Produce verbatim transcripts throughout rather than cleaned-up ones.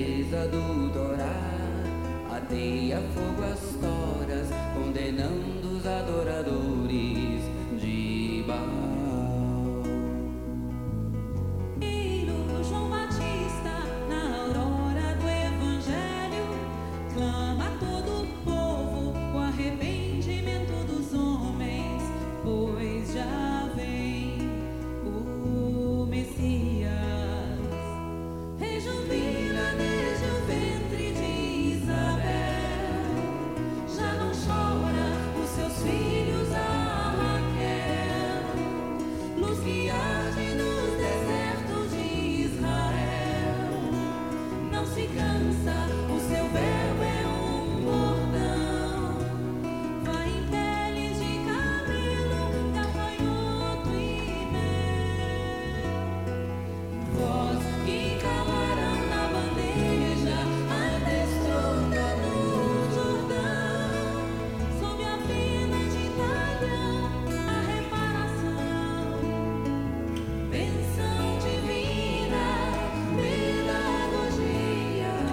beleza do Torá, ateia fogo às toras, condenando os adoradores de Baal. Filho João Batista, na aurora do Evangelho, clama a todo o povo o arrependimento dos homens, pois já vem o Messias. Rejubila desde o ventre de Isabel, já não chora os seus filhos a Raquel, luz que arde nos desertos de Israel, não se cansa, o seu verbo é um bordão, vai em peles de camelo, gafanhoto e mel. Voz que calaram na bandeja, a destrona no Jordão, sob a pena de talhão, a reparação, bênção divina, pedagogia.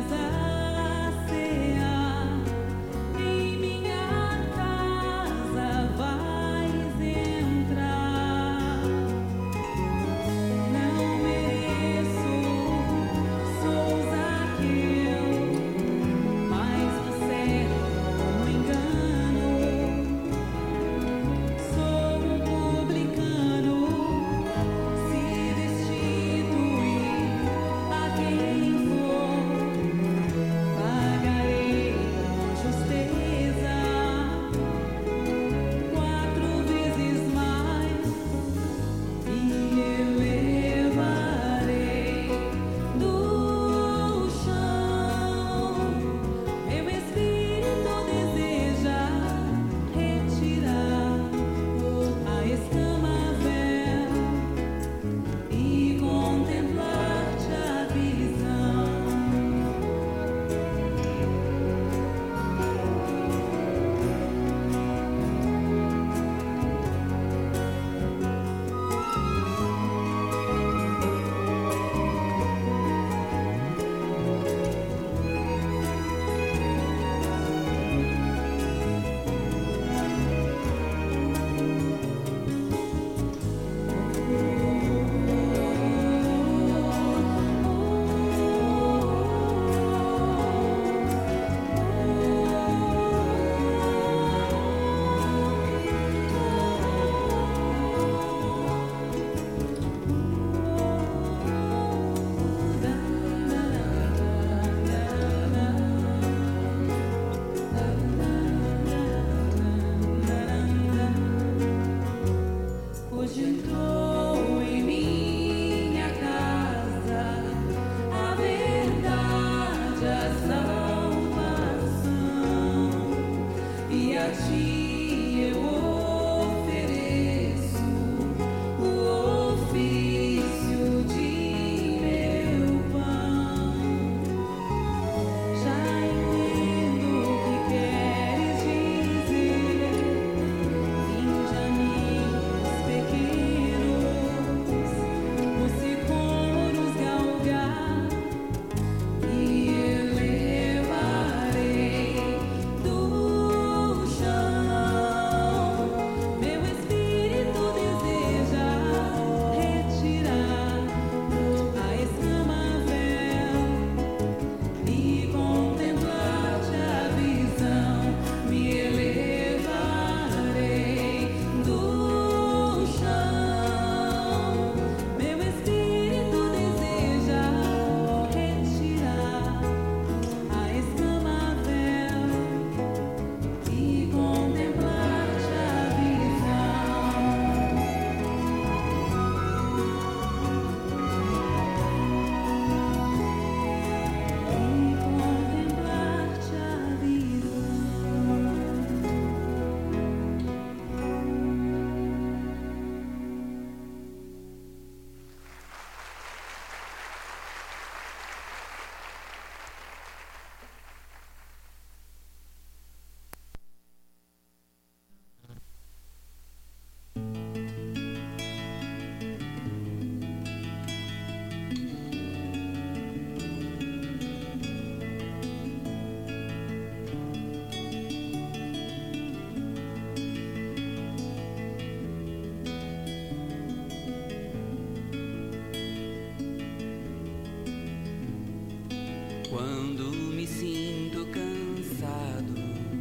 Quando me sinto cansado,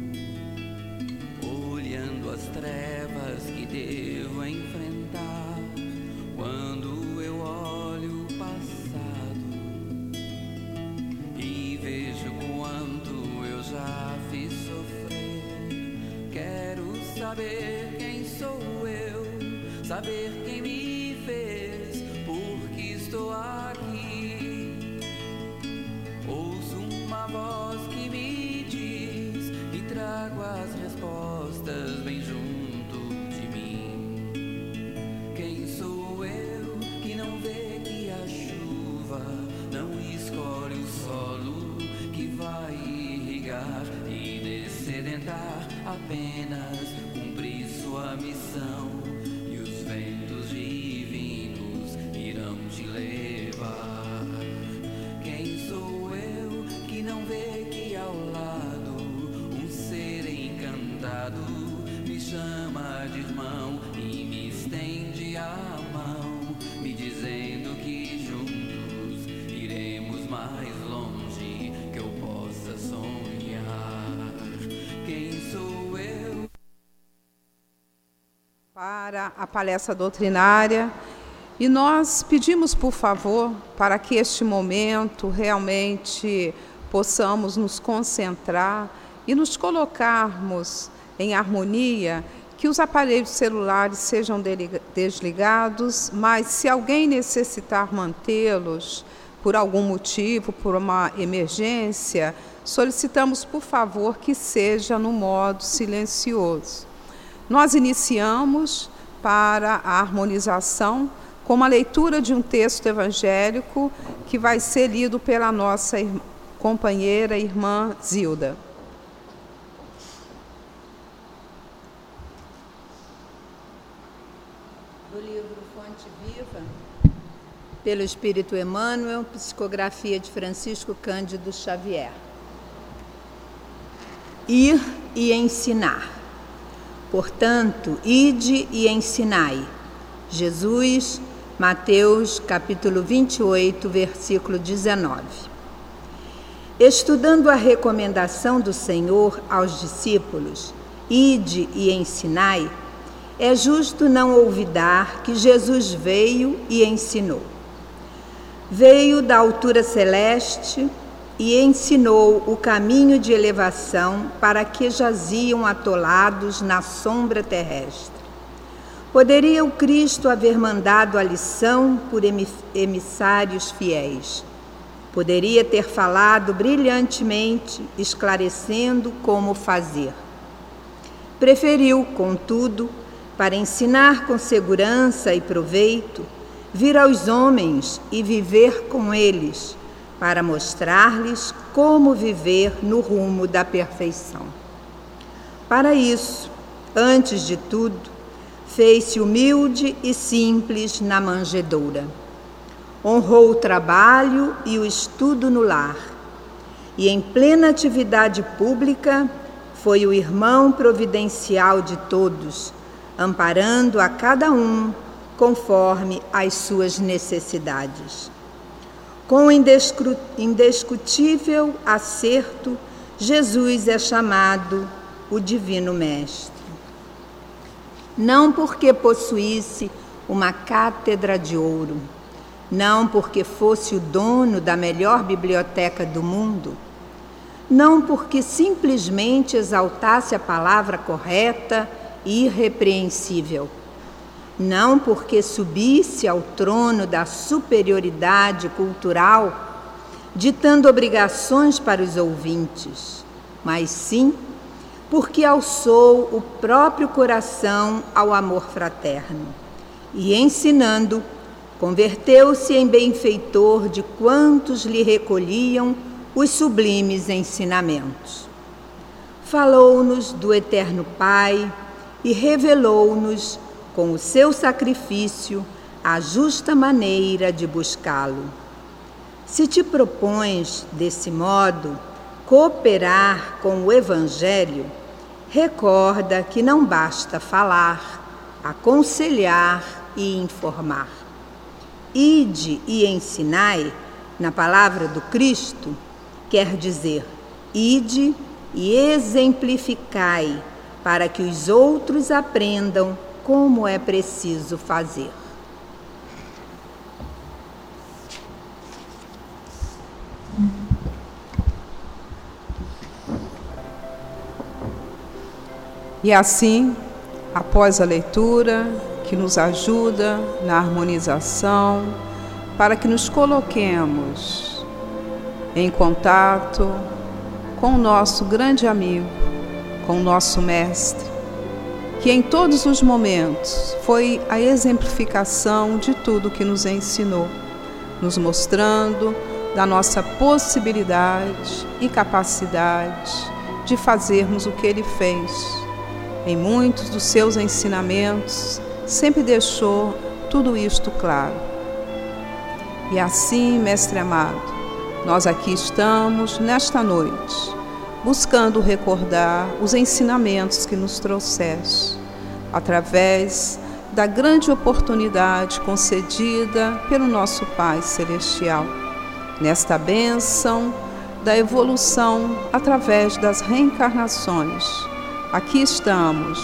olhando as trevas que devo enfrentar, quando eu olho o passado e vejo quanto eu já fiz sofrer, quero saber quem sou eu, saber quem me fez, porque estou aqui. Ouço uma voz que me diz e trago as respostas bem junto de mim. Quem sou eu que não vê que a chuva não escolhe o solo que vai irrigar e descedentar, apenas cumprir sua missão, e os ventos divinos irão te levar. Quem sou eu que Para a palestra doutrinária, e nós pedimos, por favor, para que este momento realmente possamos nos concentrar e nos colocarmos em harmonia, que os aparelhos celulares sejam desligados, mas se alguém necessitar mantê-los por algum motivo, por uma emergência, solicitamos, por favor, que seja no modo silencioso. Nós iniciamos para a harmonização com uma leitura de um texto evangélico que vai ser lido pela nossa companheira, irmã Zilda. Do livro Fonte Viva, pelo Espírito Emmanuel, psicografia de Francisco Cândido Xavier. Ir e ensinar. Portanto, ide e ensinai. Jesus, Mateus, capítulo vinte e oito, versículo dezenove. Estudando a recomendação do Senhor aos discípulos, ide e ensinai, é justo não olvidar que Jesus veio e ensinou. Veio da altura celeste e ensinou o caminho de elevação para que jaziam atolados na sombra terrestre. Poderia o Cristo haver mandado a lição por emissários fiéis. Poderia ter falado brilhantemente, esclarecendo como fazer. Preferiu, contudo, para ensinar com segurança e proveito, vir aos homens e viver com eles, para mostrar-lhes como viver no rumo da perfeição. Para isso, antes de tudo, fez-se humilde e simples na manjedoura. Honrou o trabalho e o estudo no lar, e em plena atividade pública foi o irmão providencial de todos, amparando a cada um conforme as suas necessidades. Com indiscutível acerto, Jesus é chamado o Divino Mestre. Não porque possuísse uma cátedra de ouro, não porque fosse o dono da melhor biblioteca do mundo, não porque simplesmente exaltasse a palavra correta e irrepreensível, não porque subisse ao trono da superioridade cultural, ditando obrigações para os ouvintes, mas sim porque alçou o próprio coração ao amor fraterno e, ensinando, converteu-se em benfeitor de quantos lhe recolhiam os sublimes ensinamentos. Falou-nos do Eterno Pai e revelou-nos, com o seu sacrifício, a justa maneira de buscá-lo. Se te propões, desse modo, cooperar com o Evangelho, recorda que não basta falar, aconselhar e informar. Ide e ensinai, na palavra do Cristo, quer dizer, ide e exemplificai, para que os outros aprendam como é preciso fazer. E assim, após a leitura, que nos ajuda na harmonização, para que nos coloquemos em contato com o nosso grande amigo, com o nosso Mestre, que em todos os momentos foi a exemplificação de tudo que nos ensinou, nos mostrando da nossa possibilidade e capacidade de fazermos o que Ele fez. Em muitos dos seus ensinamentos, sempre deixou tudo isto claro. E assim, Mestre amado, nós aqui estamos nesta noite, buscando recordar os ensinamentos que nos trouxeste, através da grande oportunidade concedida pelo nosso Pai Celestial, nesta bênção da evolução através das reencarnações. Aqui estamos,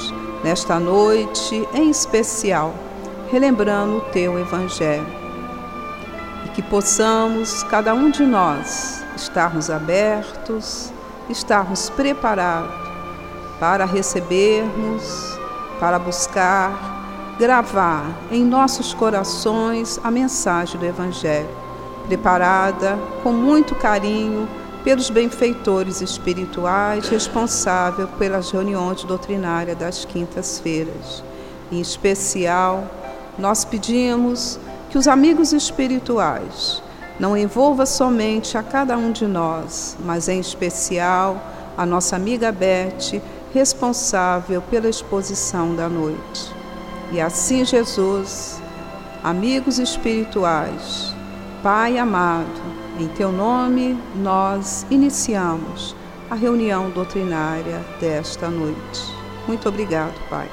nesta noite em especial, relembrando o Teu Evangelho. E que possamos, cada um de nós, estarmos abertos, estarmos preparados para recebermos, para buscar, gravar em nossos corações a mensagem do Evangelho, preparada com muito carinho pelos benfeitores espirituais responsáveis pelas reuniões doutrinárias das quintas-feiras. Em especial, nós pedimos que os amigos espirituais não envolvam somente a cada um de nós, mas em especial a nossa amiga Beth, responsável pela exposição da noite. E assim, Jesus, amigos espirituais, Pai amado, em Teu nome, nós iniciamos a reunião doutrinária desta noite. Muito obrigado, Pai.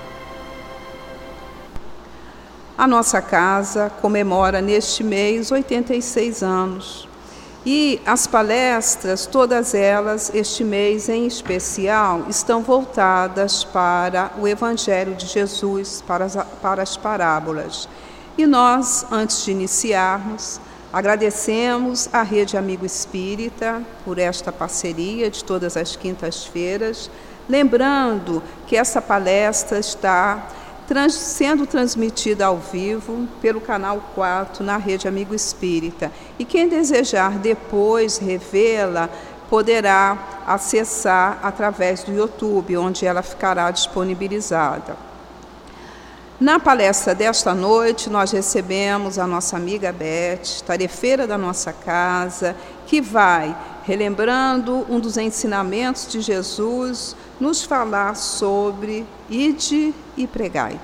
A nossa casa comemora neste mês oitenta e seis anos. E as palestras, todas elas, este mês em especial, estão voltadas para o Evangelho de Jesus, para as, para as parábolas. E nós, antes de iniciarmos, agradecemos à Rede Amigo Espírita por esta parceria de todas as quintas-feiras, lembrando que essa palestra está trans, sendo transmitida ao vivo pelo canal quatro na Rede Amigo Espírita. E quem desejar depois revê-la, poderá acessar através do YouTube, onde ela ficará disponibilizada. Na palestra desta noite, nós recebemos a nossa amiga Beth, tarefeira da nossa casa, que vai, relembrando um dos ensinamentos de Jesus, nos falar sobre ide e pregai.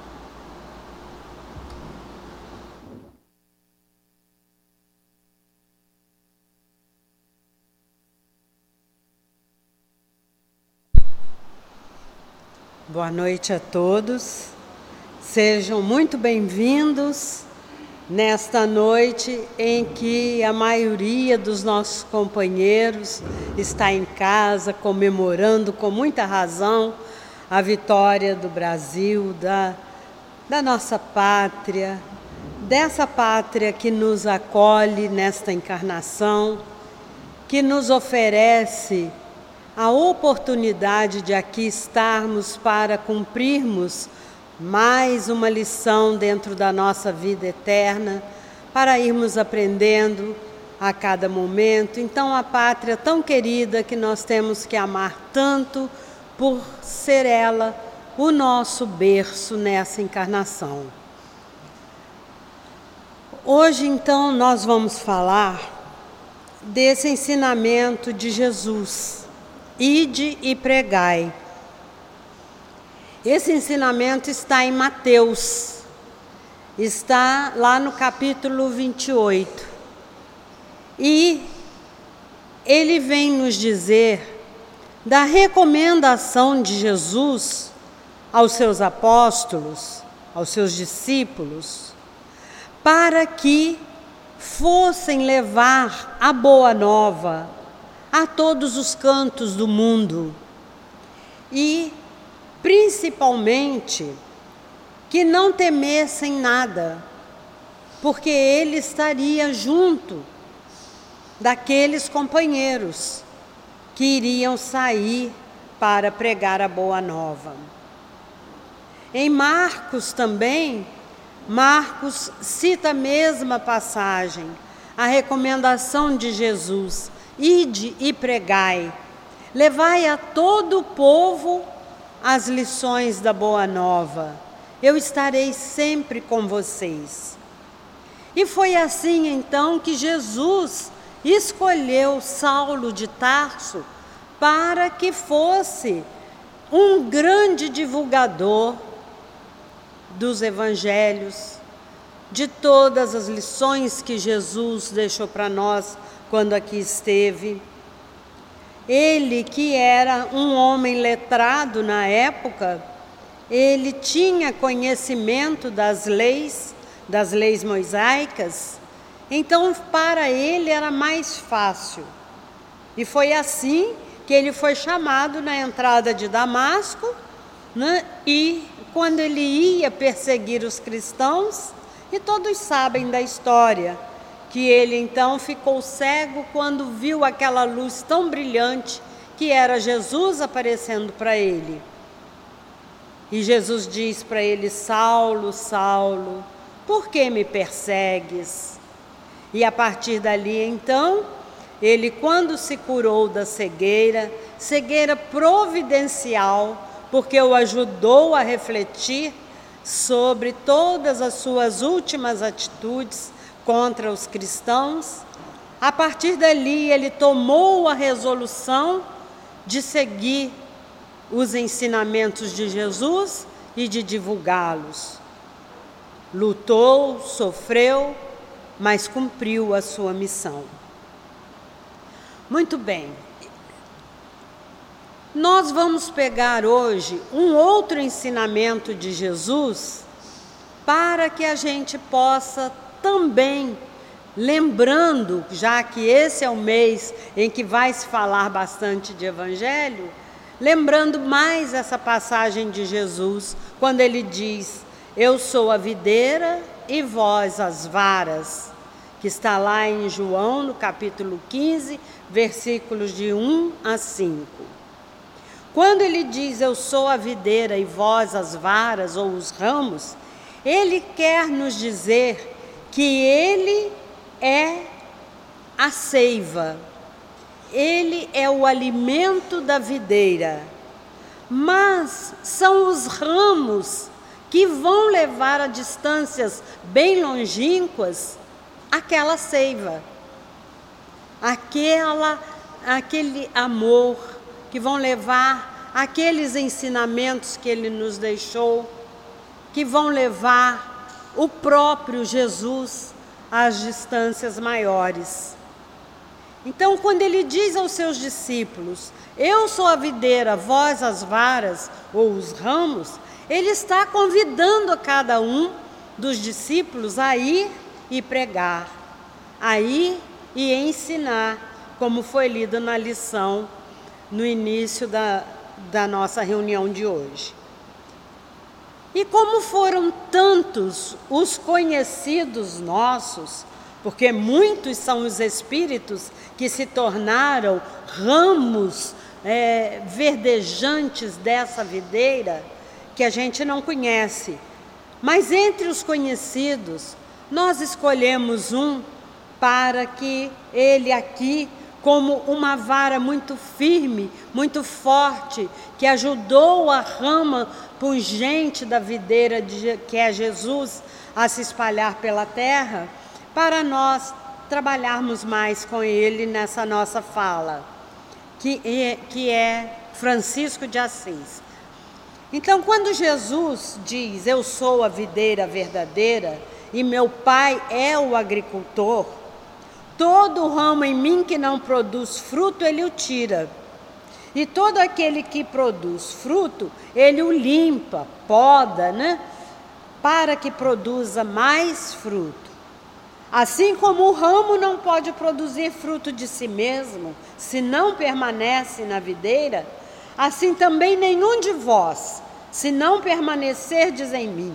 Boa noite a todos. Sejam muito bem-vindos nesta noite em que a maioria dos nossos companheiros está em casa comemorando com muita razão a vitória do Brasil, da, da nossa pátria, dessa pátria que nos acolhe nesta encarnação, que nos oferece a oportunidade de aqui estarmos para cumprirmos mais uma lição dentro da nossa vida eterna, para irmos aprendendo a cada momento. Então, a pátria tão querida que nós temos que amar tanto por ser ela o nosso berço nessa encarnação. Hoje, então, nós vamos falar desse ensinamento de Jesus, ide e pregai. Esse ensinamento está em Mateus, está lá no capítulo vinte e oito. E ele vem nos dizer da recomendação de Jesus aos seus apóstolos, aos seus discípulos, para que fossem levar a boa nova a todos os cantos do mundo. E principalmente, que não temessem nada, porque ele estaria junto daqueles companheiros que iriam sair para pregar a boa nova. Em Marcos também, Marcos cita a mesma passagem, a recomendação de Jesus, ide e pregai, levai a todo o povo as lições da boa nova, eu estarei sempre com vocês. E foi assim então que Jesus escolheu Saulo de Tarso para que fosse um grande divulgador dos evangelhos, de todas as lições que Jesus deixou para nós quando aqui esteve. Ele, que era um homem letrado na época, ele tinha conhecimento das leis, das leis mosaicas, então para ele era mais fácil. E foi assim que ele foi chamado na entrada de Damasco né? E quando ele ia perseguir os cristãos, e todos sabem da história, que ele então ficou cego quando viu aquela luz tão brilhante que era Jesus aparecendo para ele. E Jesus diz para ele: Saulo, Saulo, por que me persegues? E a partir dali então, ele, quando se curou da cegueira, cegueira providencial, porque o ajudou a refletir sobre todas as suas últimas atitudes contra os cristãos, a partir dali ele tomou a resolução de seguir os ensinamentos de Jesus e de divulgá-los. Lutou, sofreu, mas cumpriu a sua missão. Muito bem. Nós vamos pegar hoje um outro ensinamento de Jesus para que a gente possa também, lembrando, já que esse é o mês em que vai se falar bastante de Evangelho, lembrando mais essa passagem de Jesus, quando ele diz: eu sou a videira e vós as varas, que está lá em João, no capítulo quinze, versículos de um a cinco. Quando ele diz: eu sou a videira e vós as varas ou os ramos, ele quer nos dizer que ele é a seiva, ele é o alimento da videira, mas são os ramos que vão levar a distâncias bem longínquas aquela seiva, aquela, aquele amor, que vão levar aqueles ensinamentos que ele nos deixou, que vão levar o próprio Jesus às distâncias maiores. Então, quando ele diz aos seus discípulos: eu sou a videira, vós as varas ou os ramos, ele está convidando a cada um dos discípulos a ir e pregar, a ir e ensinar, como foi lido na lição no início da, da nossa reunião de hoje. E como foram tantos os conhecidos nossos, porque muitos são os espíritos que se tornaram ramos é, verdejantes dessa videira, que a gente não conhece. Mas entre os conhecidos, nós escolhemos um para que ele aqui, como uma vara muito firme, muito forte, que ajudou a rama pungente da videira, de, que é Jesus, a se espalhar pela terra, para nós trabalharmos mais com ele nessa nossa fala, que é, que é Francisco de Assis. Então, quando Jesus diz: eu sou a videira verdadeira e meu Pai é o agricultor, todo ramo em mim que não produz fruto, ele o tira. E todo aquele que produz fruto, ele o limpa, poda, né? Para que produza mais fruto. Assim como o ramo não pode produzir fruto de si mesmo, se não permanece na videira, assim também nenhum de vós, se não permanecerdes em mim.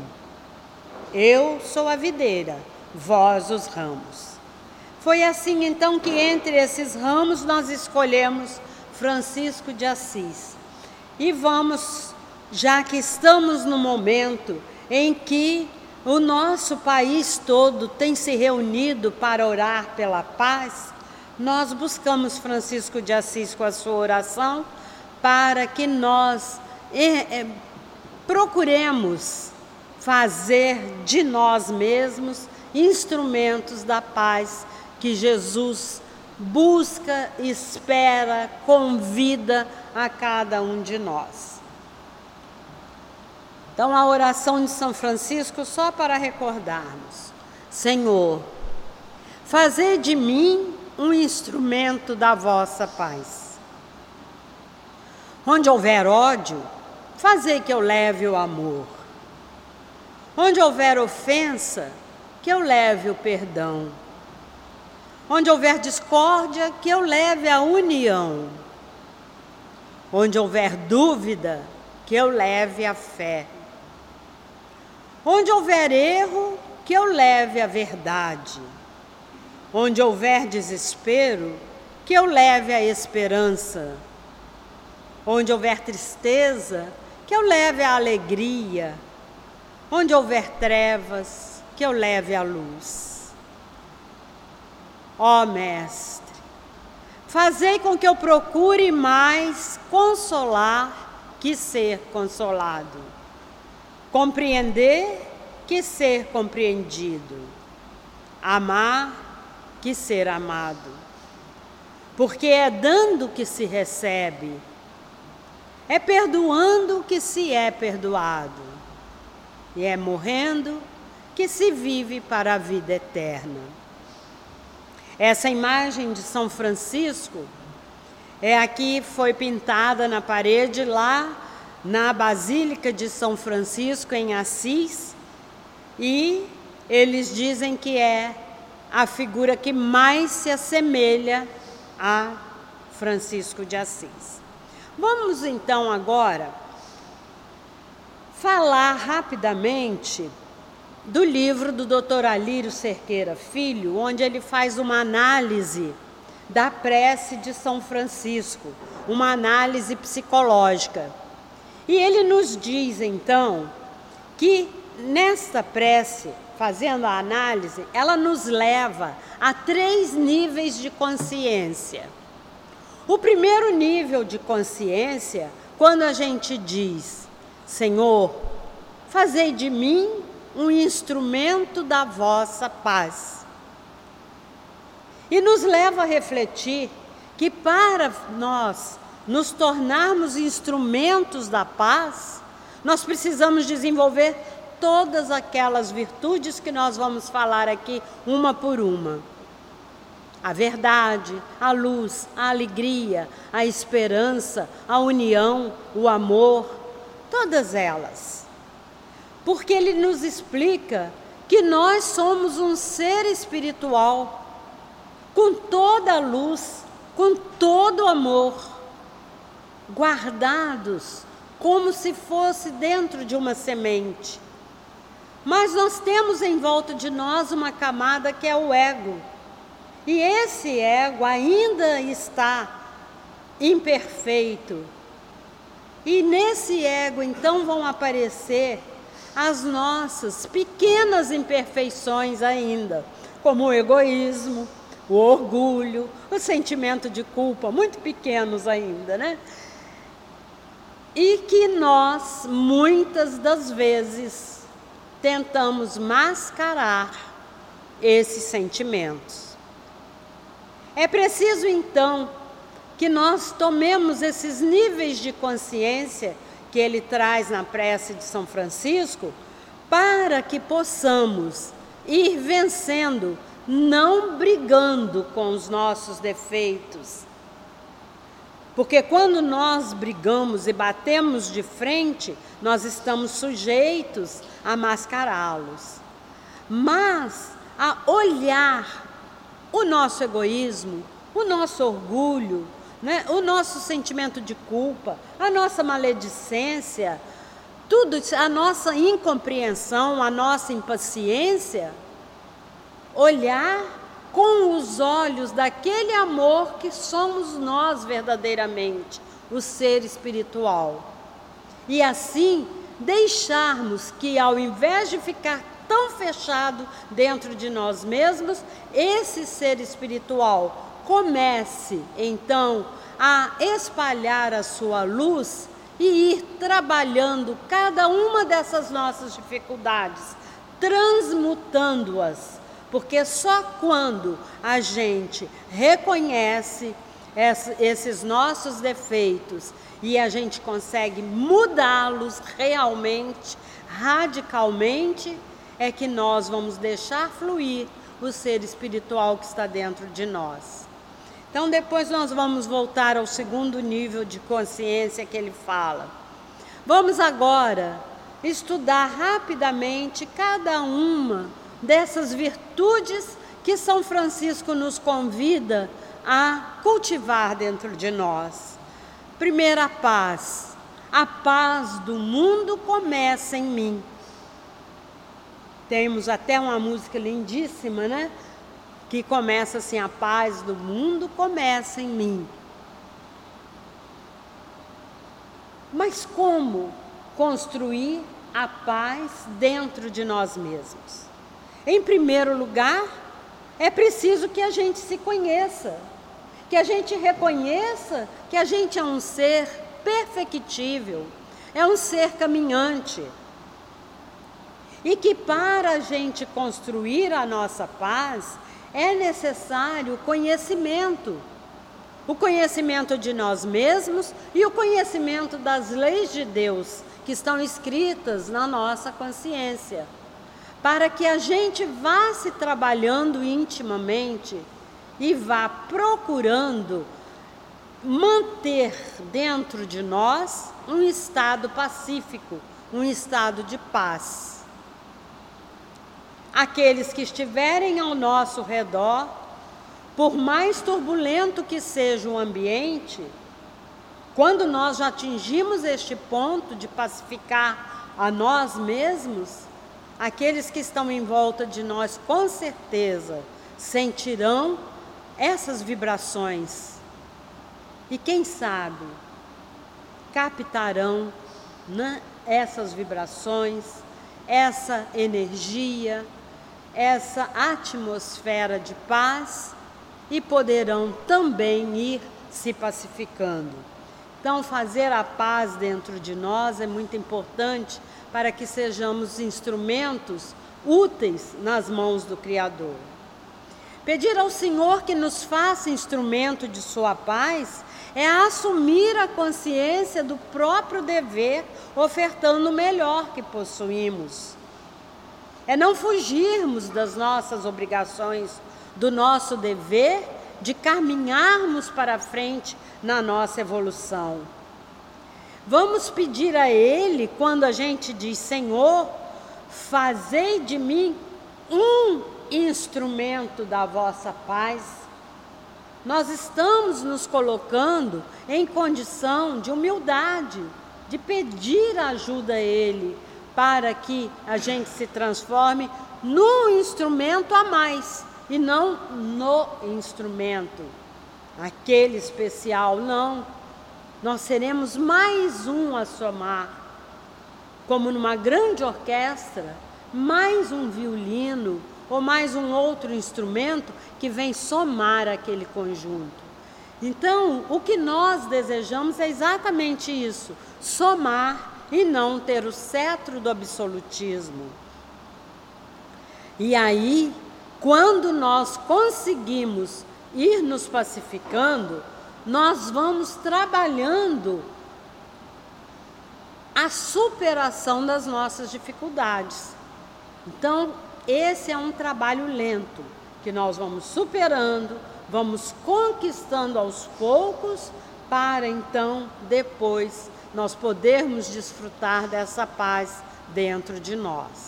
Eu sou a videira, vós os ramos. Foi assim então que entre esses ramos nós escolhemos Francisco de Assis. E vamos, já que estamos no momento em que o nosso país todo tem se reunido para orar pela paz, nós buscamos Francisco de Assis com a sua oração, para que nós é, é, procuremos fazer de nós mesmos instrumentos da paz que Jesus busca, espera, convida a cada um de nós. Então, a oração de São Francisco, só para recordarmos: Senhor, fazei de mim um instrumento da vossa paz. Onde houver ódio, fazei que eu leve o amor. Onde houver ofensa, que eu leve o perdão. Onde houver discórdia, que eu leve a união. Onde houver dúvida, que que eu leve a fé. Onde houver erro, que eu leve a verdade. Onde houver desespero, que eu leve a esperança. Onde houver tristeza, que eu leve a alegria. Onde houver trevas, que eu leve a luz. Ó Mestre, fazei com que eu procure mais consolar que ser consolado, compreender que ser compreendido, amar que ser amado, porque é dando que se recebe, é perdoando que se é perdoado, e é morrendo que se vive para a vida eterna. Essa imagem de São Francisco é aqui, foi pintada na parede lá na Basílica de São Francisco em Assis, e eles dizem que é a figura que mais se assemelha a Francisco de Assis. Vamos então agora falar rapidamente do livro do doutor Alírio Cerqueira Filho, onde ele faz uma análise da prece de São Francisco, uma análise psicológica. E ele nos diz, então, que nesta prece, fazendo a análise, ela nos leva a três níveis de consciência. O primeiro nível de consciência, quando a gente diz: Senhor, fazei de mim um instrumento da vossa paz. E nos leva a refletir que para nós nos tornarmos instrumentos da paz, nós precisamos desenvolver todas aquelas virtudes que nós vamos falar aqui, uma por uma. A verdade, a luz, a alegria, a esperança, a união, o amor, todas elas. Porque ele nos explica que nós somos um ser espiritual, com toda a luz, com todo o amor, guardados como se fosse dentro de uma semente. Mas nós temos em volta de nós uma camada que é o ego. E esse ego ainda está imperfeito. E nesse ego, então, vão aparecer as nossas pequenas imperfeições ainda, como o egoísmo, o orgulho, o sentimento de culpa, muito pequenos ainda, né? E que nós, muitas das vezes, tentamos mascarar esses sentimentos. É preciso, então, que nós tomemos esses níveis de consciência que ele traz na prece de São Francisco, para que possamos ir vencendo, não brigando com os nossos defeitos. Porque quando nós brigamos e batemos de frente, nós estamos sujeitos a mascará-los. Mas a olhar o nosso egoísmo, o nosso orgulho, né, o nosso sentimento de culpa, a nossa maledicência, tudo, a nossa incompreensão, a nossa impaciência, olhar com os olhos daquele amor que somos nós verdadeiramente, o ser espiritual. E assim, deixarmos que, ao invés de ficar tão fechado dentro de nós mesmos, esse ser espiritual comece, então, a espalhar a sua luz e ir trabalhando cada uma dessas nossas dificuldades, transmutando-as. Porque só quando a gente reconhece esses nossos defeitos e a gente consegue mudá-los realmente, radicalmente, é que nós vamos deixar fluir o ser espiritual que está dentro de nós. Então, depois nós vamos voltar ao segundo nível de consciência que ele fala. Vamos agora estudar rapidamente cada uma dessas virtudes que São Francisco nos convida a cultivar dentro de nós. Primeira, a paz. a paz do mundo começa em mim. Temos até uma música lindíssima, né? Que começa assim: a paz do mundo começa em mim. Mas como construir a paz dentro de nós mesmos? Em primeiro lugar, é preciso que a gente se conheça, que a gente reconheça que a gente é um ser perfectível, é um ser caminhante. E que para a gente construir a nossa paz, é necessário conhecimento. O conhecimento de nós mesmos e o conhecimento das leis de Deus que estão escritas na nossa consciência, para que a gente vá se trabalhando intimamente e vá procurando manter dentro de nós um estado pacífico, um estado de paz. Aqueles que estiverem ao nosso redor, por mais turbulento que seja o ambiente, quando nós já atingimos este ponto de pacificar a nós mesmos, aqueles que estão em volta de nós, com certeza, sentirão essas vibrações. E quem sabe, captarão, né, essas vibrações, essa energia, essa atmosfera de paz, e poderão também ir se pacificando. Então, fazer a paz dentro de nós é muito importante para que sejamos instrumentos úteis nas mãos do Criador. Pedir ao Senhor que nos faça instrumento de sua paz é assumir a consciência do próprio dever, ofertando o melhor que possuímos. É não fugirmos das nossas obrigações, do nosso dever de caminharmos para frente na nossa evolução. Vamos pedir a Ele, quando a gente diz: Senhor, fazei de mim um instrumento da vossa paz. Nós estamos nos colocando em condição de humildade, de pedir ajuda a Ele, para que a gente se transforme num instrumento a mais, e não no instrumento, aquele especial, não. Nós seremos mais um a somar, como numa grande orquestra, mais um violino ou mais um outro instrumento que vem somar aquele conjunto. Então, o que nós desejamos é exatamente isso, somar e não ter o cetro do absolutismo. E aí, quando nós conseguimos ir nos pacificando, nós vamos trabalhando a superação das nossas dificuldades. Então, esse é um trabalho lento, que nós vamos superando, vamos conquistando aos poucos, para então, depois, nós podermos desfrutar dessa paz dentro de nós.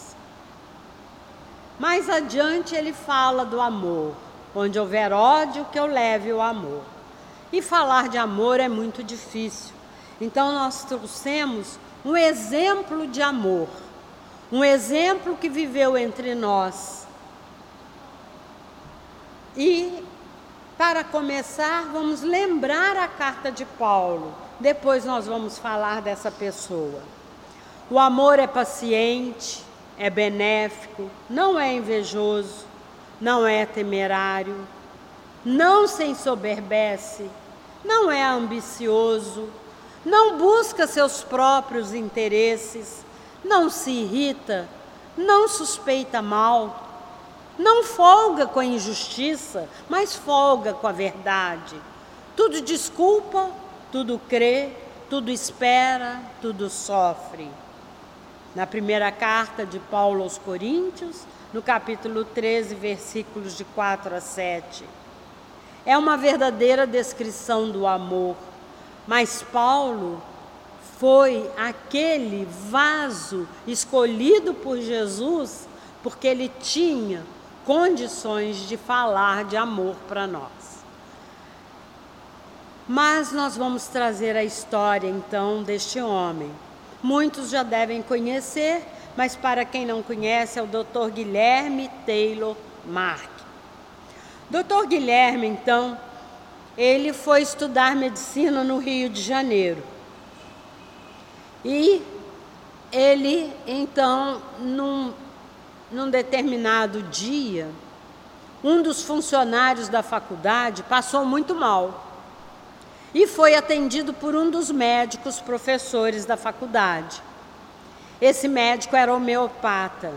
Mais adiante ele fala do amor. Onde houver ódio, que eu leve o amor. E falar de amor é muito difícil. Então nós trouxemos um exemplo de amor. Um exemplo que viveu entre nós. E, para começar, vamos lembrar a carta de Paulo. Depois nós vamos falar dessa pessoa. O amor é paciente, é benéfico, não é invejoso, não é temerário, não se ensoberbece, não é ambicioso, não busca seus próprios interesses, não se irrita, não suspeita mal, não folga com a injustiça, mas folga com a verdade. Tudo desculpa, tudo crê, tudo espera, tudo sofre. Na primeira carta de Paulo aos Coríntios, no capítulo treze, versículos de quatro a sete. É uma verdadeira descrição do amor, mas Paulo foi aquele vaso escolhido por Jesus porque ele tinha condições de falar de amor para nós. Mas nós vamos trazer a história, então, deste homem. Muitos já devem conhecer, mas para quem não conhece, é o doutor Guilherme Taylor Mark. doutor Guilherme, então, ele foi estudar medicina no Rio de Janeiro. E ele, então, num, num determinado dia, um dos funcionários da faculdade passou muito mal e foi atendido por um dos médicos professores da faculdade. Esse médico era homeopata.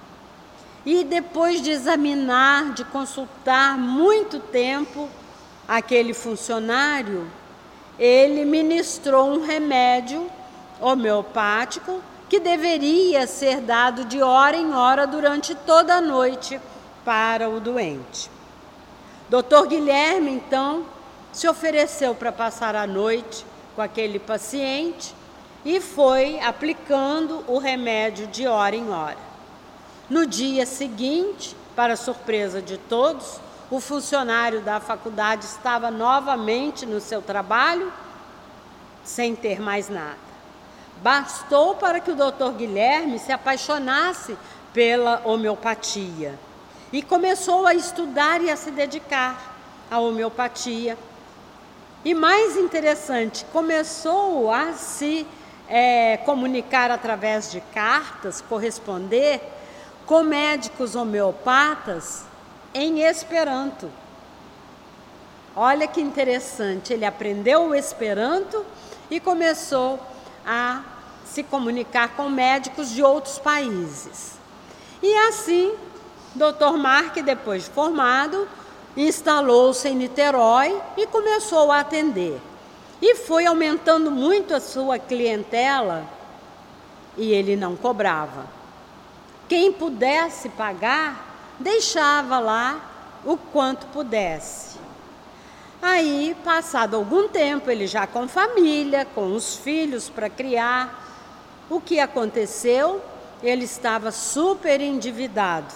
E depois de examinar, de consultar muito tempo aquele funcionário, ele ministrou um remédio homeopático que deveria ser dado de hora em hora durante toda a noite para o doente. doutor Guilherme, então, se ofereceu para passar a noite com aquele paciente e foi aplicando o remédio de hora em hora. No dia seguinte, para surpresa de todos, o funcionário da faculdade estava novamente no seu trabalho, sem ter mais nada. Bastou para que o doutor Guilherme se apaixonasse pela homeopatia e começou a estudar e a se dedicar à homeopatia. E mais interessante, começou a se é, comunicar através de cartas, corresponder com médicos homeopatas em Esperanto. Olha que interessante, ele aprendeu o Esperanto e começou a se comunicar com médicos de outros países. E assim, doutor Mark, depois de formado, instalou-se em Niterói e começou a atender. E foi aumentando muito a sua clientela e ele não cobrava. Quem pudesse pagar, deixava lá o quanto pudesse. Aí, passado algum tempo, ele já com família, com os filhos para criar, o que aconteceu? Ele estava super endividado.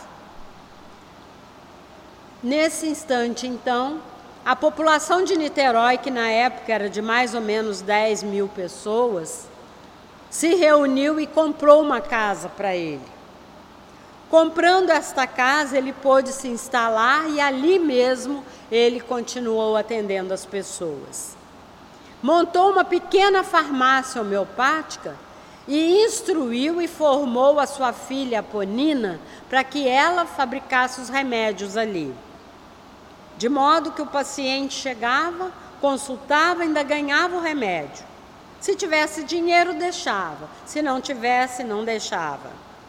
Nesse instante, então, a população de Niterói, que na época era de mais ou menos dez mil pessoas, se reuniu e comprou uma casa para ele. Comprando esta casa, ele pôde se instalar e ali mesmo ele continuou atendendo as pessoas. Montou uma pequena farmácia homeopática e instruiu e formou a sua filha Aponina para que ela fabricasse os remédios ali. De modo que o paciente chegava, consultava e ainda ganhava o remédio. Se tivesse dinheiro, deixava. Se não tivesse, não deixava.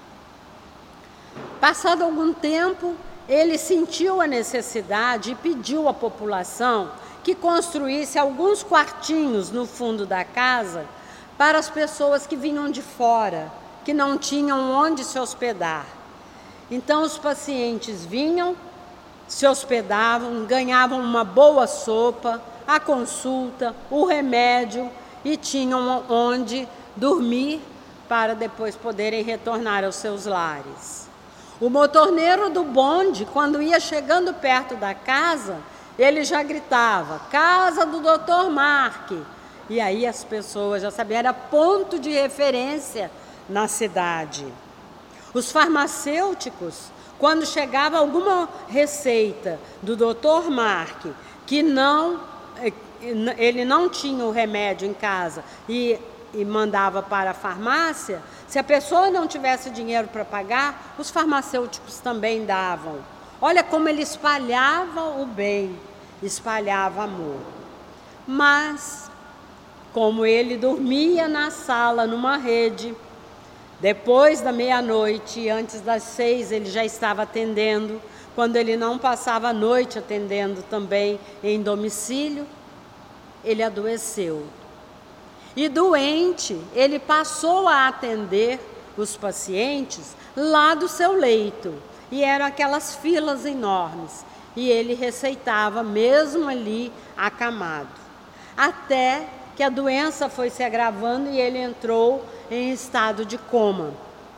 Passado algum tempo, ele sentiu a necessidade e pediu à população que construísse alguns quartinhos no fundo da casa para as pessoas que vinham de fora, que não tinham onde se hospedar. Então, os pacientes vinham, se hospedavam, ganhavam uma boa sopa, a consulta, o remédio e tinham onde dormir para depois poderem retornar aos seus lares. O motorneiro do bonde, quando ia chegando perto da casa, ele já gritava, casa do doutor Mark. E aí as pessoas já sabiam, era ponto de referência na cidade. Os farmacêuticos, quando chegava alguma receita do doutor Mark, que não, ele não tinha o remédio em casa e, e mandava para a farmácia, se a pessoa não tivesse dinheiro para pagar, os farmacêuticos também davam. Olha como ele espalhava o bem, espalhava amor. Mas, como ele dormia na sala, numa rede, depois da meia-noite e antes das seis ele já estava atendendo, quando ele não passava a noite atendendo também em domicílio, ele adoeceu. E doente, ele passou a atender os pacientes lá do seu leito. E eram aquelas filas enormes. E ele receitava mesmo ali acamado. Até que a doença foi se agravando e ele entrou em estado de coma.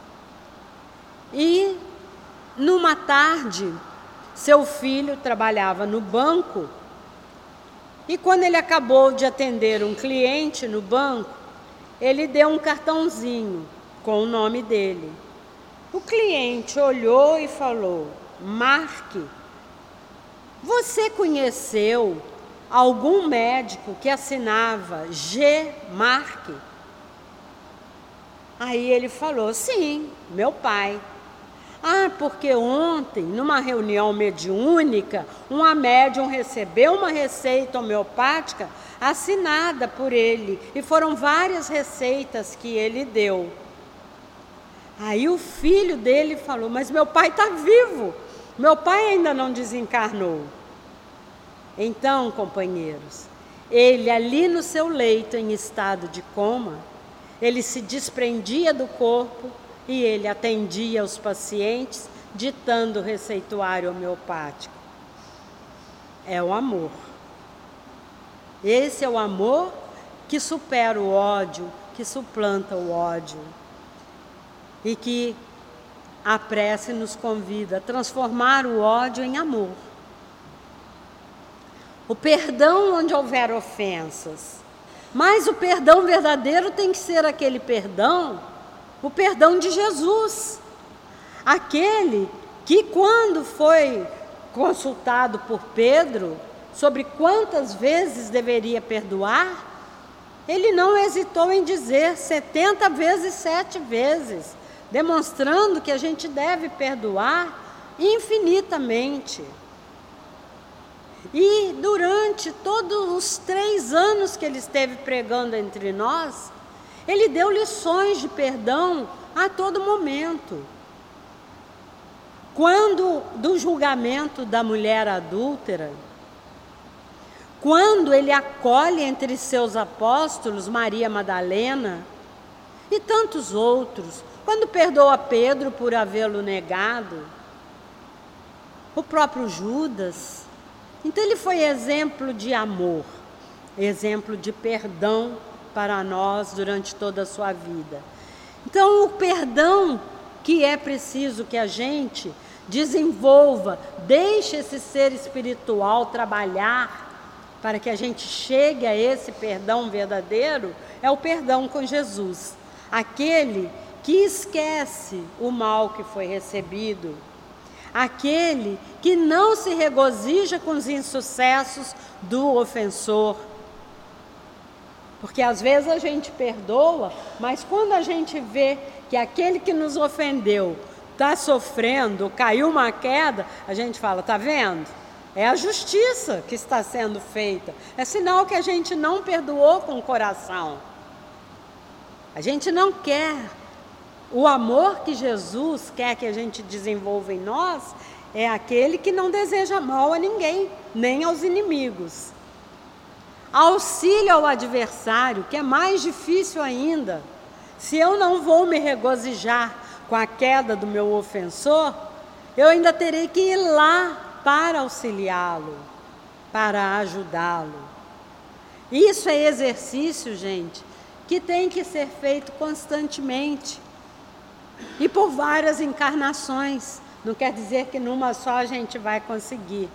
E numa tarde, seu filho trabalhava no banco E quando ele acabou de atender um cliente no banco, ele deu um cartãozinho com o nome dele. O cliente olhou e falou: Mark, você conheceu algum médico que assinava G. Mark? Aí ele falou: sim, meu pai. Ah, porque ontem, numa reunião mediúnica, uma médium recebeu uma receita homeopática assinada por ele, e foram várias receitas que ele deu. Aí o filho dele falou: mas meu pai está vivo, meu pai ainda não desencarnou. Então, companheiros, ele ali no seu leito, em estado de coma, ele se desprendia do corpo e ele atendia os pacientes, ditando o receituário homeopático. É o amor. Esse é o amor que supera o ódio, que suplanta o ódio. E que a prece nos convida a transformar o ódio em amor. O perdão onde houver ofensas. Mas o perdão verdadeiro tem que ser aquele perdão, o perdão de Jesus. Aquele que, quando foi consultado por Pedro sobre quantas vezes deveria perdoar, ele não hesitou em dizer setenta vezes sete vezes, demonstrando que a gente deve perdoar infinitamente. E durante todos os três anos que ele esteve pregando entre nós, ele deu lições de perdão a todo momento. Quando do julgamento da mulher adúltera, quando ele acolhe entre seus apóstolos Maria Madalena e tantos outros, quando perdoa Pedro por havê-lo negado, o próprio Judas. Então ele foi exemplo de amor, exemplo de perdão para nós durante toda a sua vida. Então o perdão que é preciso que a gente desenvolva, deixe esse ser espiritual trabalhar para que a gente chegue a esse perdão verdadeiro, é o perdão com Jesus. Aquele que esquece o mal que foi recebido, aquele que não se regozija com os insucessos do ofensor. Porque às vezes a gente perdoa, mas quando a gente vê que aquele que nos ofendeu está sofrendo, caiu uma queda, a gente fala: tá vendo? É a justiça que está sendo feita. É sinal que a gente não perdoou com o coração. A gente não quer. O amor que Jesus quer que a gente desenvolva em nós é aquele que não deseja mal a ninguém, nem aos inimigos. Auxílio ao adversário, que é mais difícil ainda. Se eu não vou me regozijar com a queda do meu ofensor, eu ainda terei que ir lá para auxiliá-lo, para ajudá-lo. Isso é exercício, gente, que tem que ser feito constantemente. E por várias encarnações. Não quer dizer que numa só a gente vai conseguir.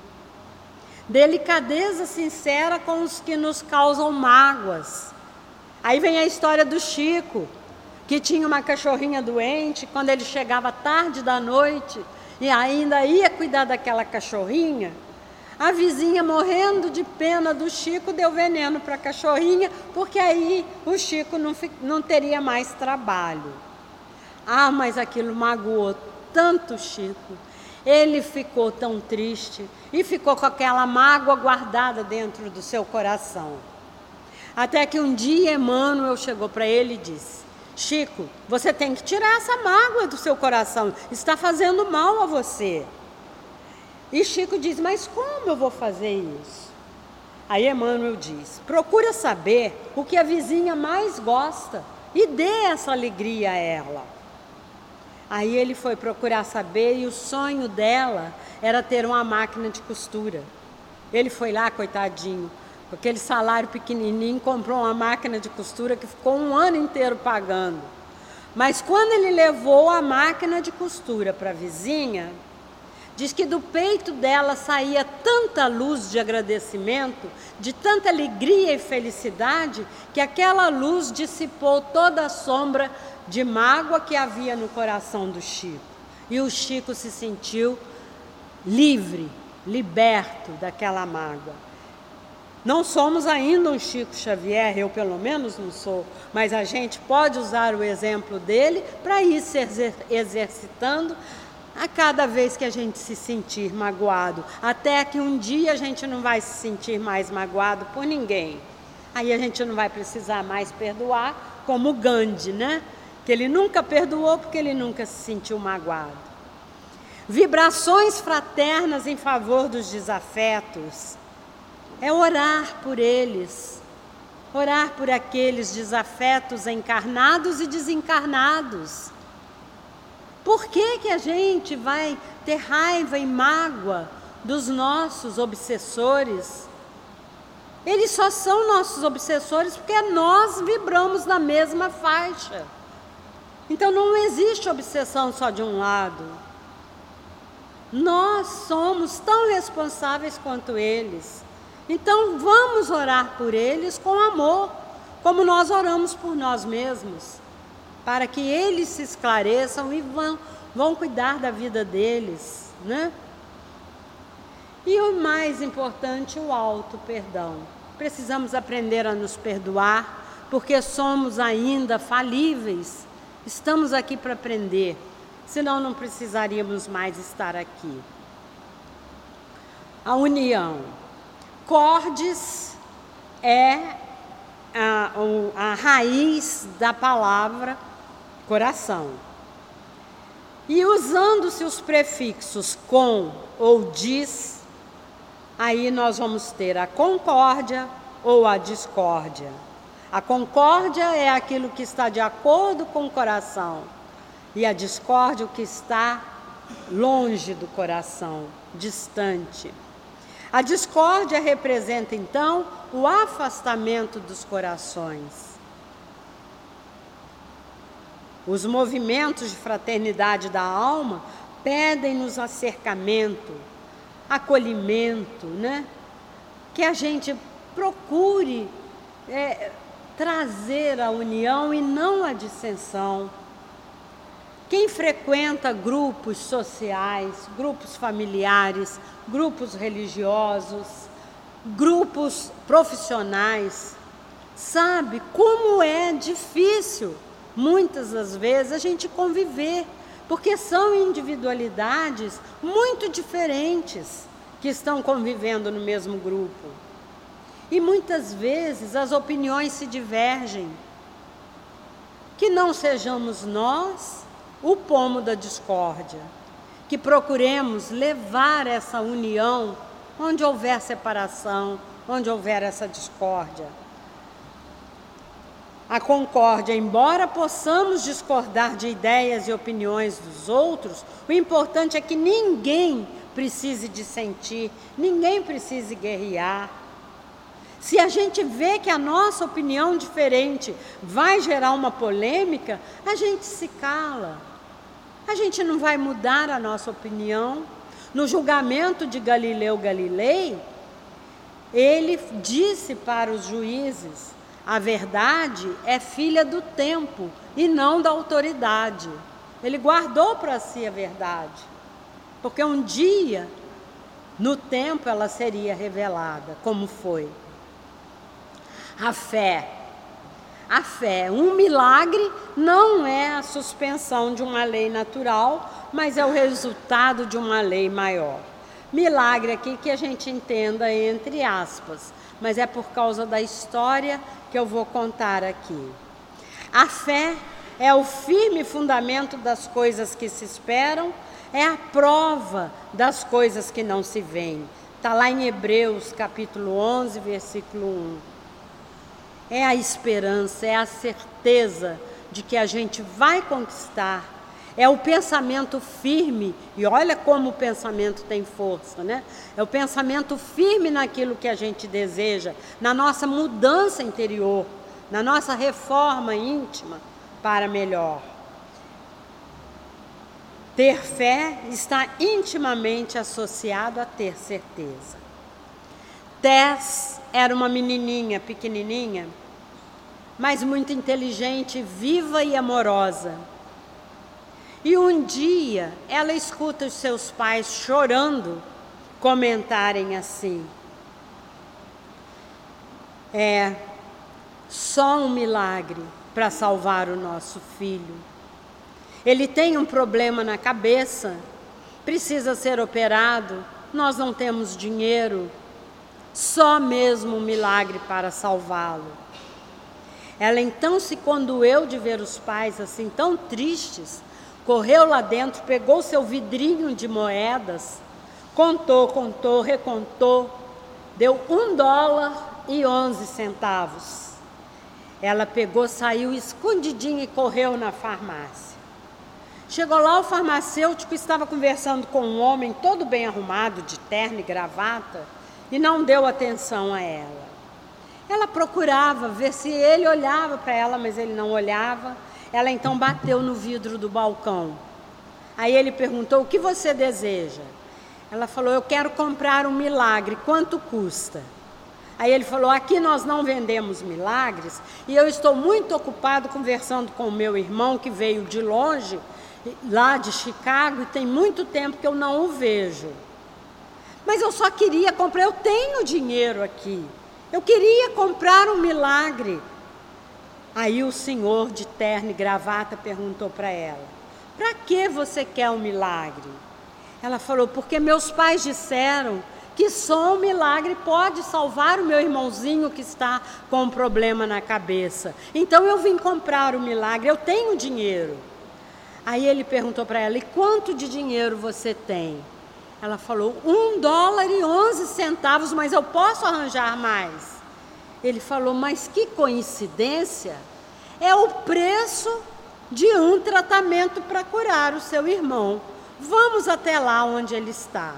Delicadeza sincera com os que nos causam mágoas. Aí vem a história do Chico, que tinha uma cachorrinha doente. Quando ele chegava tarde da noite e ainda ia cuidar daquela cachorrinha, a vizinha, morrendo de pena do Chico, deu veneno para a cachorrinha, porque aí o Chico não, não teria mais trabalho. Ah, mas aquilo magoou tanto Chico. Ele ficou tão triste e ficou com aquela mágoa guardada dentro do seu coração. Até que um dia Emmanuel chegou para ele e disse: Chico, você tem que tirar essa mágoa do seu coração, está fazendo mal a você. E Chico diz: mas como eu vou fazer isso? Aí Emmanuel diz: procura saber o que a vizinha mais gosta e dê essa alegria a ela. Aí ele foi procurar saber e o sonho dela era ter uma máquina de costura. Ele foi lá, coitadinho, com aquele salário pequenininho, comprou uma máquina de costura que ficou um ano inteiro pagando. Mas quando ele levou a máquina de costura para a vizinha, Diz que do peito dela saía tanta luz de agradecimento, de tanta alegria e felicidade, que aquela luz dissipou toda a sombra de mágoa que havia no coração do Chico. E o Chico se sentiu livre, liberto daquela mágoa. Não somos ainda um Chico Xavier, eu pelo menos não sou, mas a gente pode usar o exemplo dele para ir se exer- exercitando a cada vez que a gente se sentir magoado, até que um dia a gente não vai se sentir mais magoado por ninguém. Aí a gente não vai precisar mais perdoar, como Gandhi, né? Que ele nunca perdoou porque ele nunca se sentiu magoado. Vibrações fraternas em favor dos desafetos é orar por eles, orar por aqueles desafetos encarnados e desencarnados. Por que que a gente vai ter raiva e mágoa dos nossos obsessores? Eles só são nossos obsessores porque nós vibramos na mesma faixa. Então não existe obsessão só de um lado. Nós somos tão responsáveis quanto eles. Então vamos orar por eles com amor, como nós oramos por nós mesmos, para que eles se esclareçam e vão, vão cuidar da vida deles, né? E o mais importante, o auto-perdão. Precisamos aprender a nos perdoar, porque somos ainda falíveis. Estamos aqui para aprender, senão não precisaríamos mais estar aqui. A união. Cordes é a, a raiz da palavra coração. E usando-se os prefixos com ou dis, aí nós vamos ter a concórdia ou a discórdia. A concórdia é aquilo que está de acordo com o coração, e a discórdia o que está longe do coração, distante. A discórdia representa, então, o afastamento dos corações. Os movimentos de fraternidade da alma pedem-nos acercamento, acolhimento, né? Que a gente procure é, trazer a união e não a dissensão. Quem frequenta grupos sociais, grupos familiares, grupos religiosos, grupos profissionais, sabe como é difícil, muitas das vezes, a gente conviver, porque são individualidades muito diferentes que estão convivendo no mesmo grupo. E muitas vezes as opiniões se divergem. Que não sejamos nós o pomo da discórdia, que procuremos levar essa união onde houver separação, onde houver essa discórdia. A concórdia, embora possamos discordar de ideias e opiniões dos outros, o importante é que ninguém precise dissentir, ninguém precise guerrear. Se a gente vê que a nossa opinião diferente vai gerar uma polêmica, a gente se cala. A gente não vai mudar a nossa opinião. No julgamento de Galileu Galilei, ele disse para os juízes: a verdade é filha do tempo e não da autoridade. Ele guardou para si a verdade, porque um dia, no tempo, ela seria revelada, como foi. A fé. A fé, um milagre não é a suspensão de uma lei natural, mas é o resultado de uma lei maior. Milagre aqui que a gente entenda entre aspas, mas é por causa da história que eu vou contar aqui. A fé é o firme fundamento das coisas que se esperam, é a prova das coisas que não se veem. Está lá em Hebreus, capítulo onze, versículo um. É a esperança, é a certeza de que a gente vai conquistar. É o pensamento firme, e olha como o pensamento tem força, né? É o pensamento firme naquilo que a gente deseja, na nossa mudança interior, na nossa reforma íntima para melhor. Ter fé está intimamente associado a ter certeza. Tess era uma menininha pequenininha, mas muito inteligente, viva e amorosa. E um dia ela escuta os seus pais chorando, comentarem assim: é só um milagre para salvar o nosso filho. Ele tem um problema na cabeça, precisa ser operado, nós não temos dinheiro, só mesmo um milagre para salvá-lo. Ela então se condoeu de ver os pais assim tão tristes, correu lá dentro, pegou seu vidrinho de moedas, contou, contou, recontou, deu um dólar e onze centavos. Ela pegou, saiu escondidinha e correu na farmácia. Chegou lá, o farmacêutico estava conversando com um homem todo bem arrumado, de terno e gravata, e não deu atenção a ela. Ela procurava ver se ele olhava para ela, mas ele não olhava. Ela então bateu no vidro do balcão. Aí ele perguntou: o que você deseja? Ela falou: eu quero comprar um milagre, quanto custa? Aí ele falou: aqui nós não vendemos milagres e eu estou muito ocupado conversando com o meu irmão que veio de longe, lá de Chicago, e tem muito tempo que eu não o vejo. Mas eu só queria comprar, eu tenho dinheiro aqui, eu queria comprar um milagre. Aí o senhor de terno e gravata perguntou para ela: para que você quer um milagre? Ela falou: porque meus pais disseram que só um milagre pode salvar o meu irmãozinho que está com um problema na cabeça. Então eu vim comprar o milagre, eu tenho dinheiro. Aí ele perguntou para ela: e quanto de dinheiro você tem? Ela falou: um dólar e onze centavos, mas eu posso arranjar mais. Ele falou: mas que coincidência, é o preço de um tratamento para curar o seu irmão. Vamos até lá onde ele está.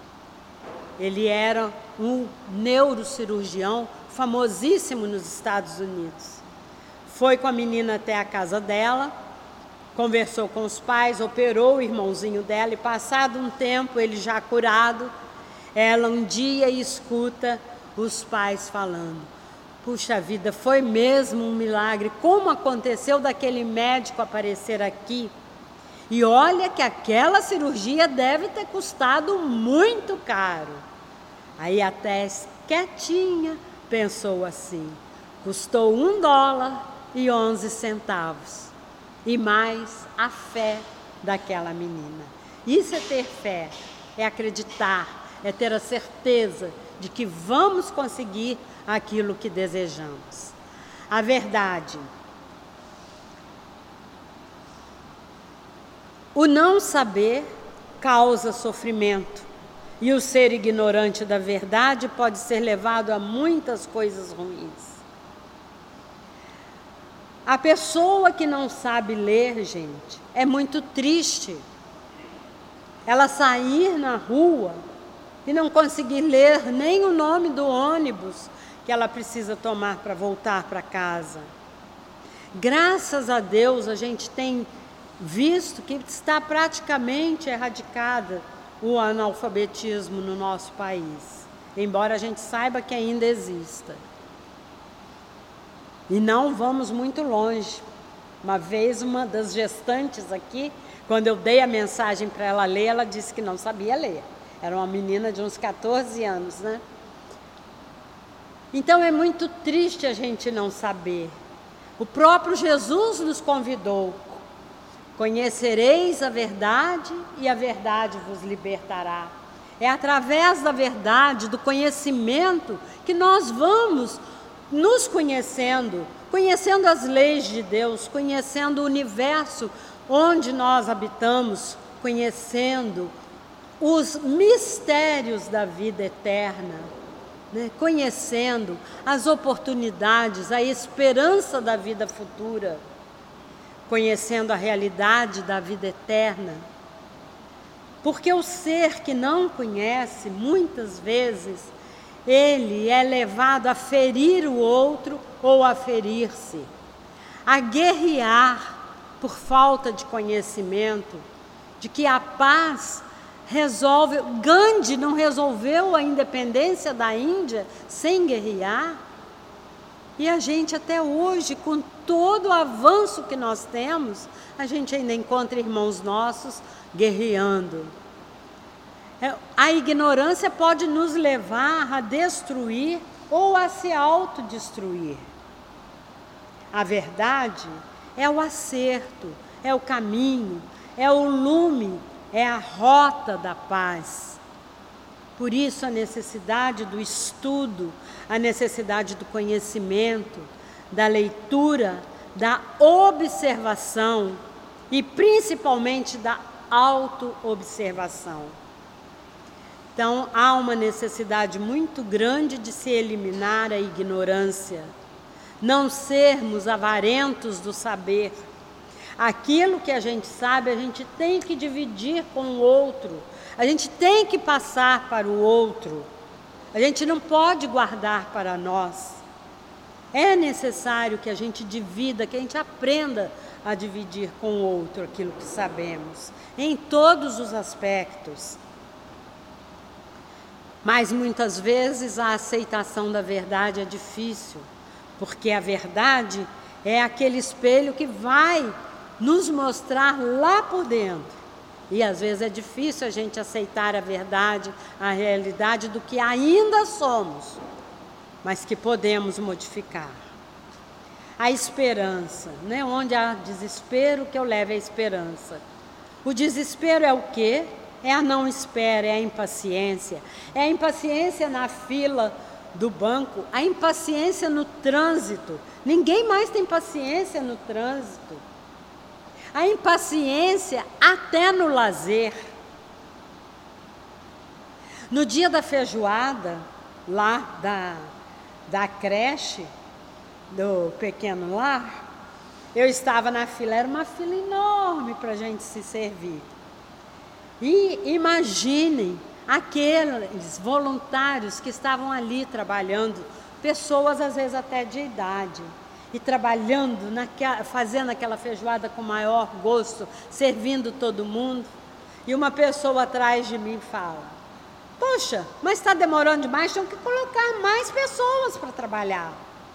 Ele era um neurocirurgião famosíssimo nos Estados Unidos. Foi com a menina até a casa dela, conversou com os pais, operou o irmãozinho dela e passado um tempo, ele já curado, ela um dia escuta os pais falando: puxa vida, foi mesmo um milagre, como aconteceu daquele médico aparecer aqui? E olha que aquela cirurgia deve ter custado muito caro. Aí a Tess, quietinha, pensou assim: custou um dólar e onze centavos. E mais a fé daquela menina. Isso é ter fé, é acreditar, é ter a certeza de que vamos conseguir aquilo que desejamos. A verdade. O não saber causa sofrimento, e o ser ignorante da verdade pode ser levado a muitas coisas ruins. A pessoa que não sabe ler, gente, é muito triste. Ela sair na rua e não conseguir ler nem o nome do ônibus que ela precisa tomar para voltar para casa. Graças a Deus, a gente tem visto que está praticamente erradicada o analfabetismo no nosso país, embora a gente saiba que ainda exista. E não vamos muito longe. Uma vez, uma das gestantes aqui, quando eu dei a mensagem para ela ler, ela disse que não sabia ler. Era uma menina de uns quatorze anos, né? Então é muito triste a gente não saber. O próprio Jesus nos convidou: conhecereis a verdade e a verdade vos libertará. É através da verdade, do conhecimento, que nós vamos nos conhecendo, conhecendo as leis de Deus, conhecendo o universo onde nós habitamos, conhecendo os mistérios da vida eterna, né? Conhecendo as oportunidades, a esperança da vida futura, conhecendo a realidade da vida eterna. Porque o ser que não conhece, muitas vezes, ele é levado a ferir o outro ou a ferir-se, a guerrear por falta de conhecimento de que a paz resolve. Gandhi não resolveu a independência da Índia sem guerrear. E a gente até hoje, com todo o avanço que nós temos, a gente ainda encontra irmãos nossos guerreando. A ignorância pode nos levar a destruir ou a se autodestruir. A verdade é o acerto, é o caminho, é o lume, é a rota da paz. Por isso a necessidade do estudo, a necessidade do conhecimento, da leitura, da observação e principalmente da auto-observação. Então, há uma necessidade muito grande de se eliminar a ignorância, não sermos avarentos do saber. Aquilo que a gente sabe, a gente tem que dividir com o outro, a gente tem que passar para o outro, a gente não pode guardar para nós. É necessário que a gente divida, que a gente aprenda a dividir com o outro aquilo que sabemos, em todos os aspectos. Mas muitas vezes a aceitação da verdade é difícil, porque a verdade é aquele espelho que vai nos mostrar lá por dentro. E às vezes é difícil a gente aceitar a verdade, a realidade do que ainda somos, mas que podemos modificar. A esperança, né? Onde há desespero, que eu leve a esperança. O desespero é o quê? É a não espera, é a impaciência. É a impaciência na fila do banco, a impaciência no trânsito. Ninguém mais tem paciência no trânsito. A impaciência até no lazer. No dia da feijoada, lá da, da creche, do pequeno lar, eu estava na fila, era uma fila enorme para a gente se servir. E imaginem aqueles voluntários que estavam ali trabalhando, pessoas às vezes até de idade, e trabalhando, naquela, fazendo aquela feijoada com maior gosto, servindo todo mundo. E uma pessoa atrás de mim fala: poxa, mas está demorando demais, tem que colocar mais pessoas para trabalhar.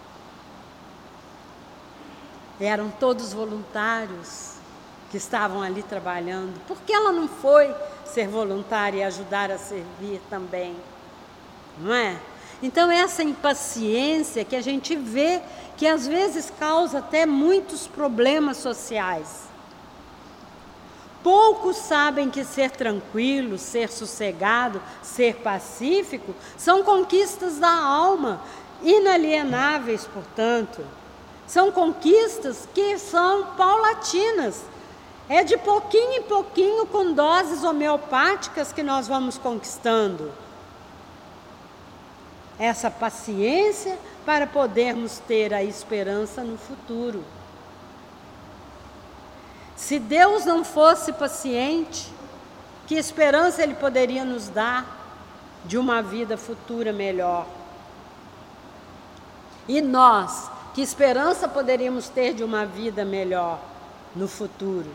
Eram todos voluntários que estavam ali trabalhando. Por que ela não foi ser voluntária e ajudar a servir também? Não é? Então, essa impaciência que a gente vê, que às vezes causa até muitos problemas sociais. Poucos sabem que ser tranquilo, ser sossegado, ser pacífico, são conquistas da alma, inalienáveis, portanto. São conquistas que são paulatinas. É de pouquinho em pouquinho, com doses homeopáticas, que nós vamos conquistando essa paciência para podermos ter a esperança no futuro. Se Deus não fosse paciente, que esperança Ele poderia nos dar de uma vida futura melhor? E nós, que esperança poderíamos ter de uma vida melhor no futuro?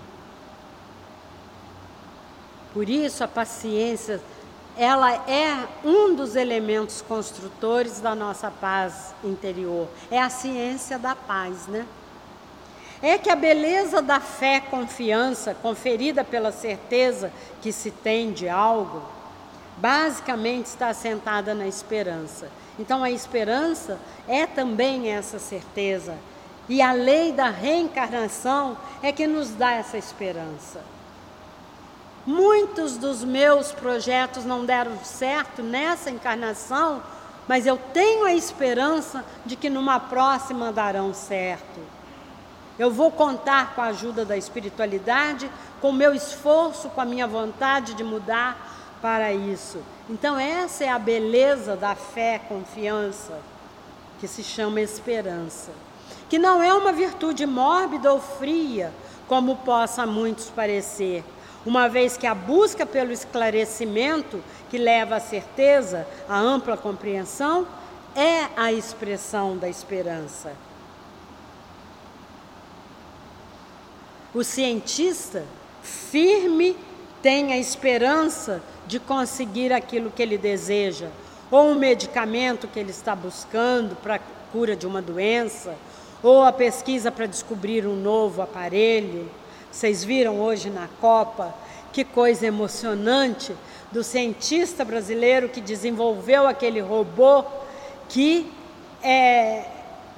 Por isso a paciência, ela é um dos elementos construtores da nossa paz interior. É a ciência da paz, né? É que a beleza da fé, confiança, conferida pela certeza que se tem de algo, basicamente está assentada na esperança. Então a esperança é também essa certeza. E a lei da reencarnação é que nos dá essa esperança. Muitos dos meus projetos não deram certo nessa encarnação, mas eu tenho a esperança de que numa próxima darão certo. Eu vou contar com a ajuda da espiritualidade, com o meu esforço, com a minha vontade de mudar para isso. Então essa é a beleza da fé, confiança, que se chama esperança. Que não é uma virtude mórbida ou fria, como possa a muitos parecer, uma vez que a busca pelo esclarecimento, que leva à certeza, à ampla compreensão, é a expressão da esperança. O cientista, firme tem a esperança de conseguir aquilo que ele deseja, ou um medicamento que ele está buscando para a cura de uma doença, ou a pesquisa para descobrir um novo aparelho. Vocês viram hoje na Copa que coisa emocionante do cientista brasileiro que desenvolveu aquele robô que é,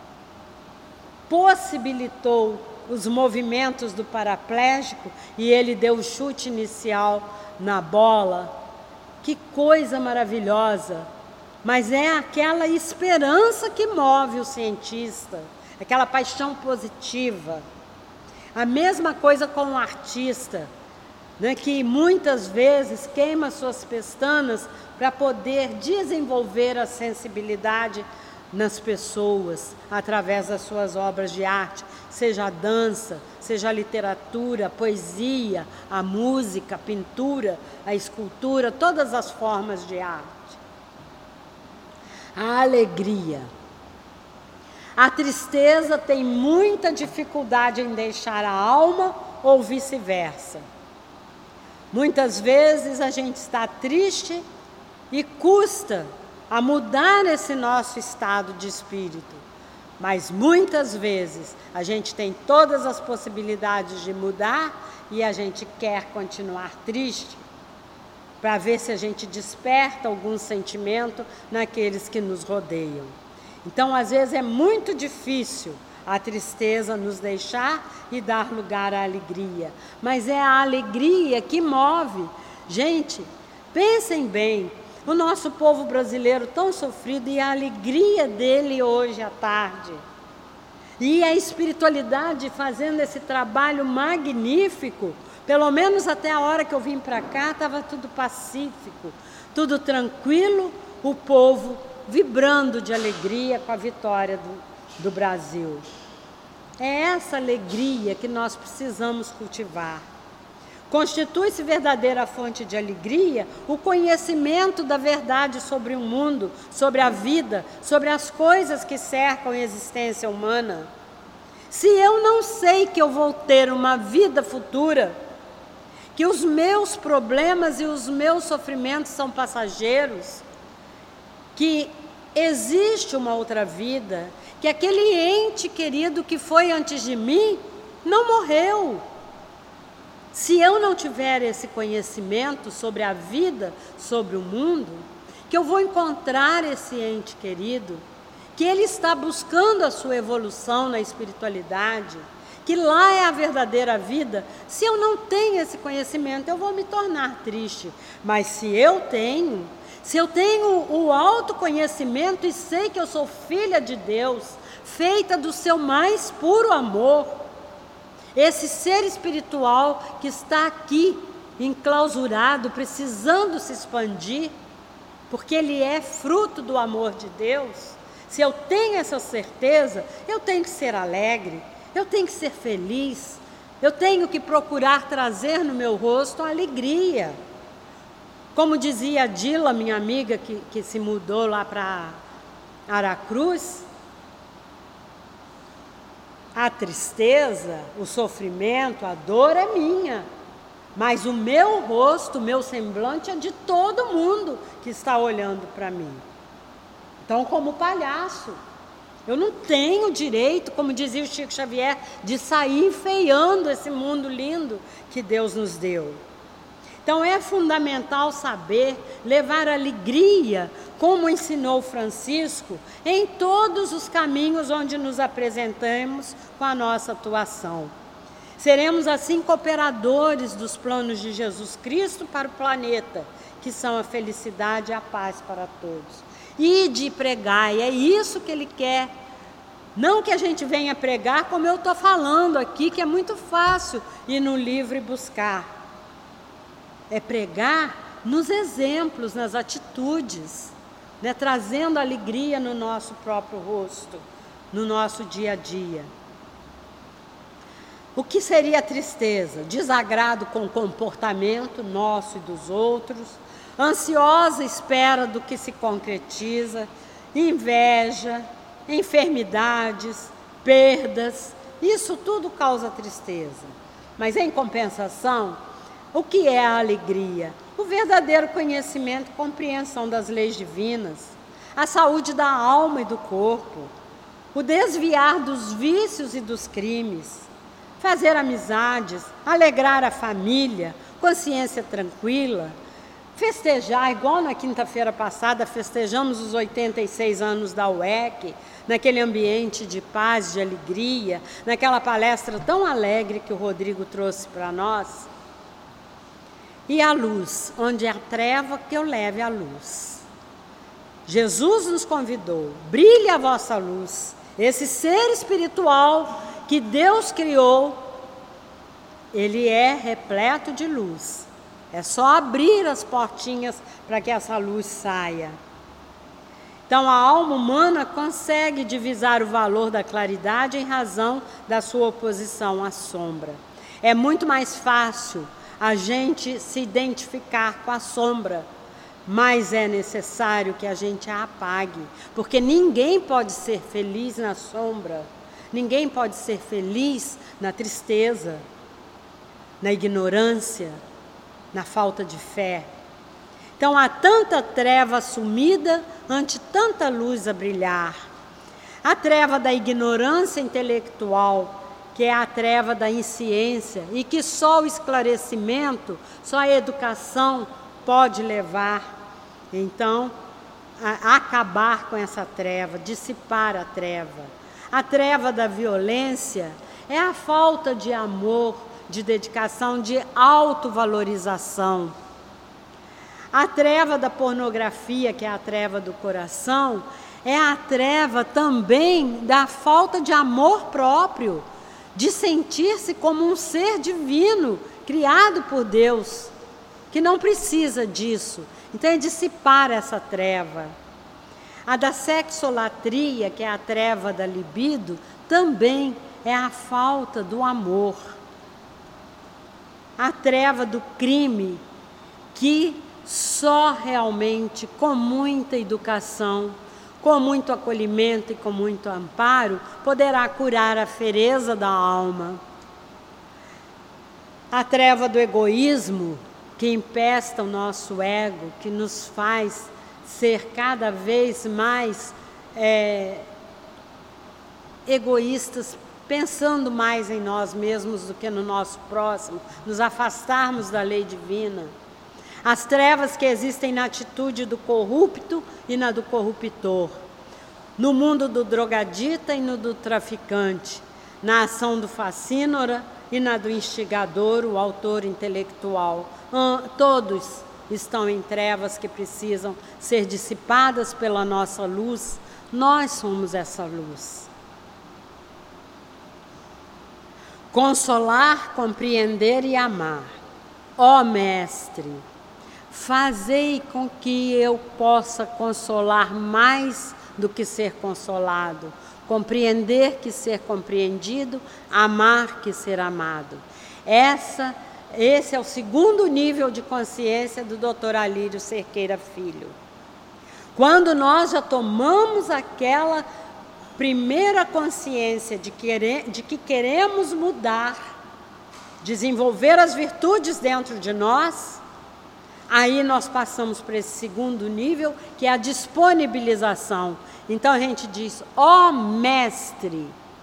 possibilitou os movimentos do paraplégico e ele deu o chute inicial na bola. Que coisa maravilhosa! Mas é aquela esperança que move o cientista, aquela paixão positiva. A mesma coisa com o artista, né, que muitas vezes queima suas pestanas para poder desenvolver a sensibilidade nas pessoas, através das suas obras de arte, seja a dança, seja a literatura, a poesia, a música, a pintura, a escultura, todas as formas de arte. A alegria. A tristeza tem muita dificuldade em deixar a alma ou vice-versa. Muitas vezes a gente está triste e custa a mudar esse nosso estado de espírito. Mas muitas vezes a gente tem todas as possibilidades de mudar e a gente quer continuar triste, para ver se a gente desperta algum sentimento naqueles que nos rodeiam. Então, às vezes é muito difícil a tristeza nos deixar e dar lugar à alegria. Mas é a alegria que move. Gente, pensem bem, o nosso povo brasileiro tão sofrido e a alegria dele hoje à tarde. E a espiritualidade fazendo esse trabalho magnífico. Pelo menos até a hora que eu vim para cá, estava tudo pacífico, tudo tranquilo, o povo vibrando de alegria com a vitória do, do Brasil. É essa alegria que nós precisamos cultivar. Constitui-se verdadeira fonte de alegria o conhecimento da verdade sobre o mundo, sobre a vida, sobre as coisas que cercam a existência humana. Se eu não sei que eu vou ter uma vida futura, que os meus problemas e os meus sofrimentos são passageiros, que existe uma outra vida, que aquele ente querido que foi antes de mim não morreu. Se eu não tiver esse conhecimento sobre a vida, sobre o mundo, que eu vou encontrar esse ente querido, que ele está buscando a sua evolução na espiritualidade, que lá é a verdadeira vida, se eu não tenho esse conhecimento, eu vou me tornar triste. Mas se eu tenho, se eu tenho o autoconhecimento e sei que eu sou filha de Deus, feita do seu mais puro amor, esse ser espiritual que está aqui, enclausurado, precisando se expandir, porque ele é fruto do amor de Deus, se eu tenho essa certeza, eu tenho que ser alegre, eu tenho que ser feliz, eu tenho que procurar trazer no meu rosto a alegria. Como dizia a Dila, minha amiga, que, que se mudou lá para Aracruz, a tristeza, o sofrimento, a dor é minha, mas o meu rosto, o meu semblante é de todo mundo que está olhando para mim. Então, como palhaço, eu não tenho direito, como dizia o Chico Xavier, de sair enfeiando esse mundo lindo que Deus nos deu. Então é fundamental saber levar alegria, como ensinou Francisco, em todos os caminhos onde nos apresentamos com a nossa atuação. Seremos assim cooperadores dos planos de Jesus Cristo para o planeta, que são a felicidade e a paz para todos. E de pregar, e é isso que ele quer. Não que a gente venha pregar como eu estou falando aqui, que é muito fácil ir no livro e buscar. É pregar nos exemplos, nas atitudes, né? Trazendo alegria no nosso próprio rosto, no nosso dia a dia. O que seria a tristeza? Desagrado com o comportamento nosso e dos outros, ansiosa espera do que se concretiza, inveja, enfermidades, perdas, isso tudo causa tristeza. Mas em compensação, O que é a alegria? O verdadeiro conhecimento e compreensão das leis divinas, a saúde da alma e do corpo, o desviar dos vícios e dos crimes, fazer amizades, alegrar a família, consciência tranquila, festejar, igual na quinta-feira passada, festejamos os oitenta e seis anos da U E C, naquele ambiente de paz, de alegria, naquela palestra tão alegre que o Rodrigo trouxe para nós. E a luz, onde é a treva, que eu leve a luz. Jesus nos convidou, brilhe a vossa luz. Esse ser espiritual que Deus criou, ele é repleto de luz. É só abrir as portinhas para que essa luz saia. Então a alma humana consegue divisar o valor da claridade em razão da sua oposição à sombra. É muito mais fácil a gente se identificar com a sombra, mas é necessário que a gente a apague, porque ninguém pode ser feliz na sombra, ninguém pode ser feliz na tristeza, na ignorância, na falta de fé. Então há tanta treva sumida ante tanta luz a brilhar. A treva da ignorância intelectual, que é a treva da insciência, e que só o esclarecimento, só a educação pode levar, então, a acabar com essa treva, dissipar a treva. A treva da violência é a falta de amor, de dedicação, de autovalorização. A treva da pornografia, que é a treva do coração, é a treva também da falta de amor próprio, de sentir-se como um ser divino, criado por Deus, que não precisa disso. Então é dissipar essa treva. A da sexolatria, que é a treva da libido, também é a falta do amor. A treva do crime, que só realmente com muita educação, com muito acolhimento e com muito amparo, poderá curar a fereza da alma. A treva do egoísmo, que empesta o nosso ego, que nos faz ser cada vez mais é, egoístas, pensando mais em nós mesmos do que no nosso próximo, nos afastarmos da lei divina. As trevas que existem na atitude do corrupto e na do corruptor, no mundo do drogadita e no do traficante, na ação do facínora e na do instigador, o autor intelectual. Todos estão em trevas que precisam ser dissipadas pela nossa luz. Nós somos essa luz. Consolar, compreender e amar. Ó Mestre, fazei com que eu possa consolar mais do que ser consolado, compreender que ser compreendido, amar que ser amado. Essa, esse é o segundo nível de consciência do doutor Alírio Cerqueira Filho. Quando nós já tomamos aquela primeira consciência de, querer, de que queremos mudar, desenvolver as virtudes dentro de nós, aí nós passamos para esse segundo nível, que é a disponibilização. Então a gente diz, ó Mestre,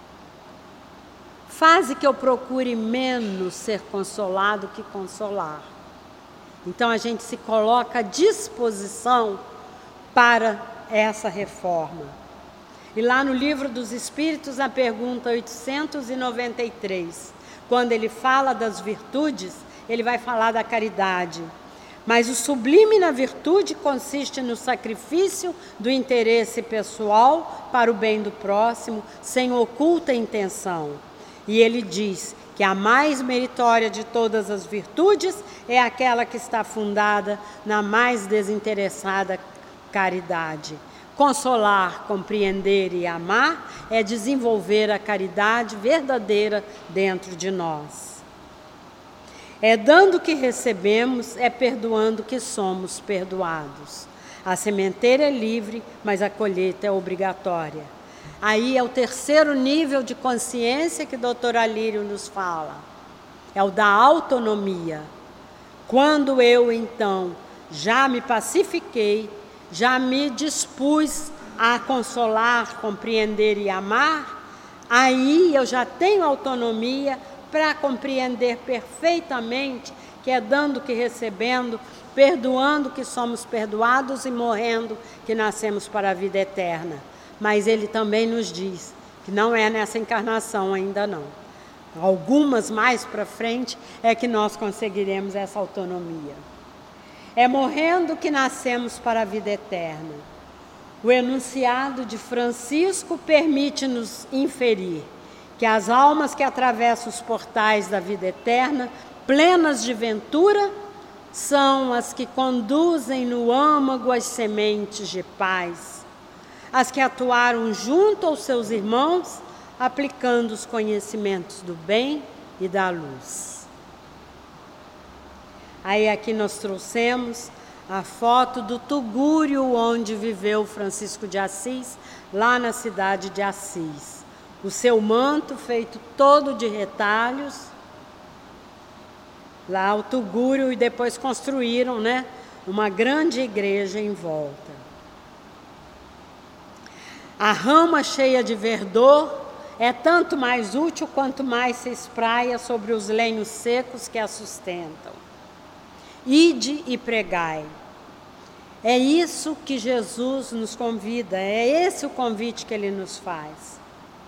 faze que eu procure menos ser consolado que consolar. Então a gente se coloca à disposição para essa reforma. E lá no Livro dos Espíritos, na pergunta oitocentos e noventa e três, quando ele fala das virtudes, ele vai falar da caridade. Mas o sublime na virtude consiste no sacrifício do interesse pessoal para o bem do próximo, sem oculta intenção. E ele diz que a mais meritória de todas as virtudes é aquela que está fundada na mais desinteressada caridade. Consolar, compreender e amar é desenvolver a caridade verdadeira dentro de nós. É dando que recebemos, é perdoando que somos perdoados. A sementeira é livre, mas a colheita é obrigatória. Aí é o terceiro nível de consciência que o doutor Alírio nos fala. É o da autonomia. Quando eu, então, já me pacifiquei, já me dispus a consolar, compreender e amar, aí eu já tenho autonomia para compreender perfeitamente que é dando que recebendo, perdoando que somos perdoados e morrendo que nascemos para a vida eterna. Mas ele também nos diz que não é nessa encarnação ainda não. Algumas mais para frente é que nós conseguiremos essa autonomia. É morrendo que nascemos para a vida eterna. O enunciado de Francisco permite-nos inferir que as almas que atravessam os portais da vida eterna, plenas de ventura, são as que conduzem no âmago as sementes de paz, as que atuaram junto aos seus irmãos, aplicando os conhecimentos do bem e da luz. Aí aqui nós trouxemos a foto do tugúrio onde viveu Francisco de Assis, lá na cidade de Assis. O seu manto feito todo de retalhos, lá o tugúrio, e depois construíram, né, uma grande igreja em volta. A rama cheia de verdor é tanto mais útil quanto mais se espraia sobre os lenhos secos que a sustentam. Ide e pregai. É isso que Jesus nos convida, é esse o convite que ele nos faz.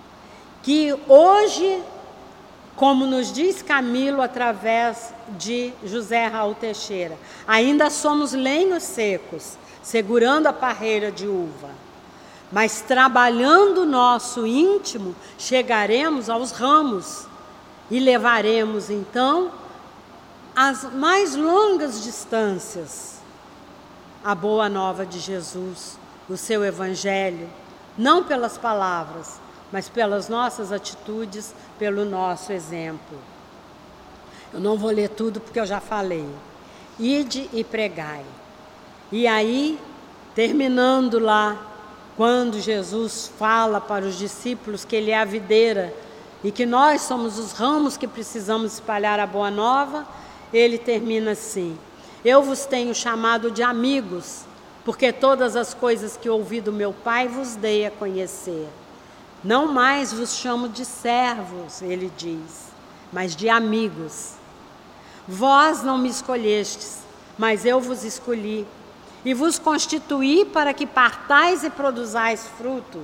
Que hoje, como nos diz Camilo através de José Raul Teixeira, ainda somos lenhos secos, segurando a parreira de uva. Mas trabalhando o nosso íntimo, chegaremos aos ramos e levaremos então as mais longas distâncias a boa nova de Jesus, o seu evangelho, não pelas palavras, mas pelas nossas atitudes, pelo nosso exemplo. Eu não vou ler tudo porque eu já falei. Ide e pregai. E aí, terminando lá, quando Jesus fala para os discípulos que ele é a videira e que nós somos os ramos que precisamos espalhar a boa nova, ele termina assim: eu vos tenho chamado de amigos, porque todas as coisas que ouvi do meu Pai vos dei a conhecer. Não mais vos chamo de servos, ele diz, mas de amigos. Vós não me escolhestes, mas eu vos escolhi, e vos constituí para que partais e produzais fruto,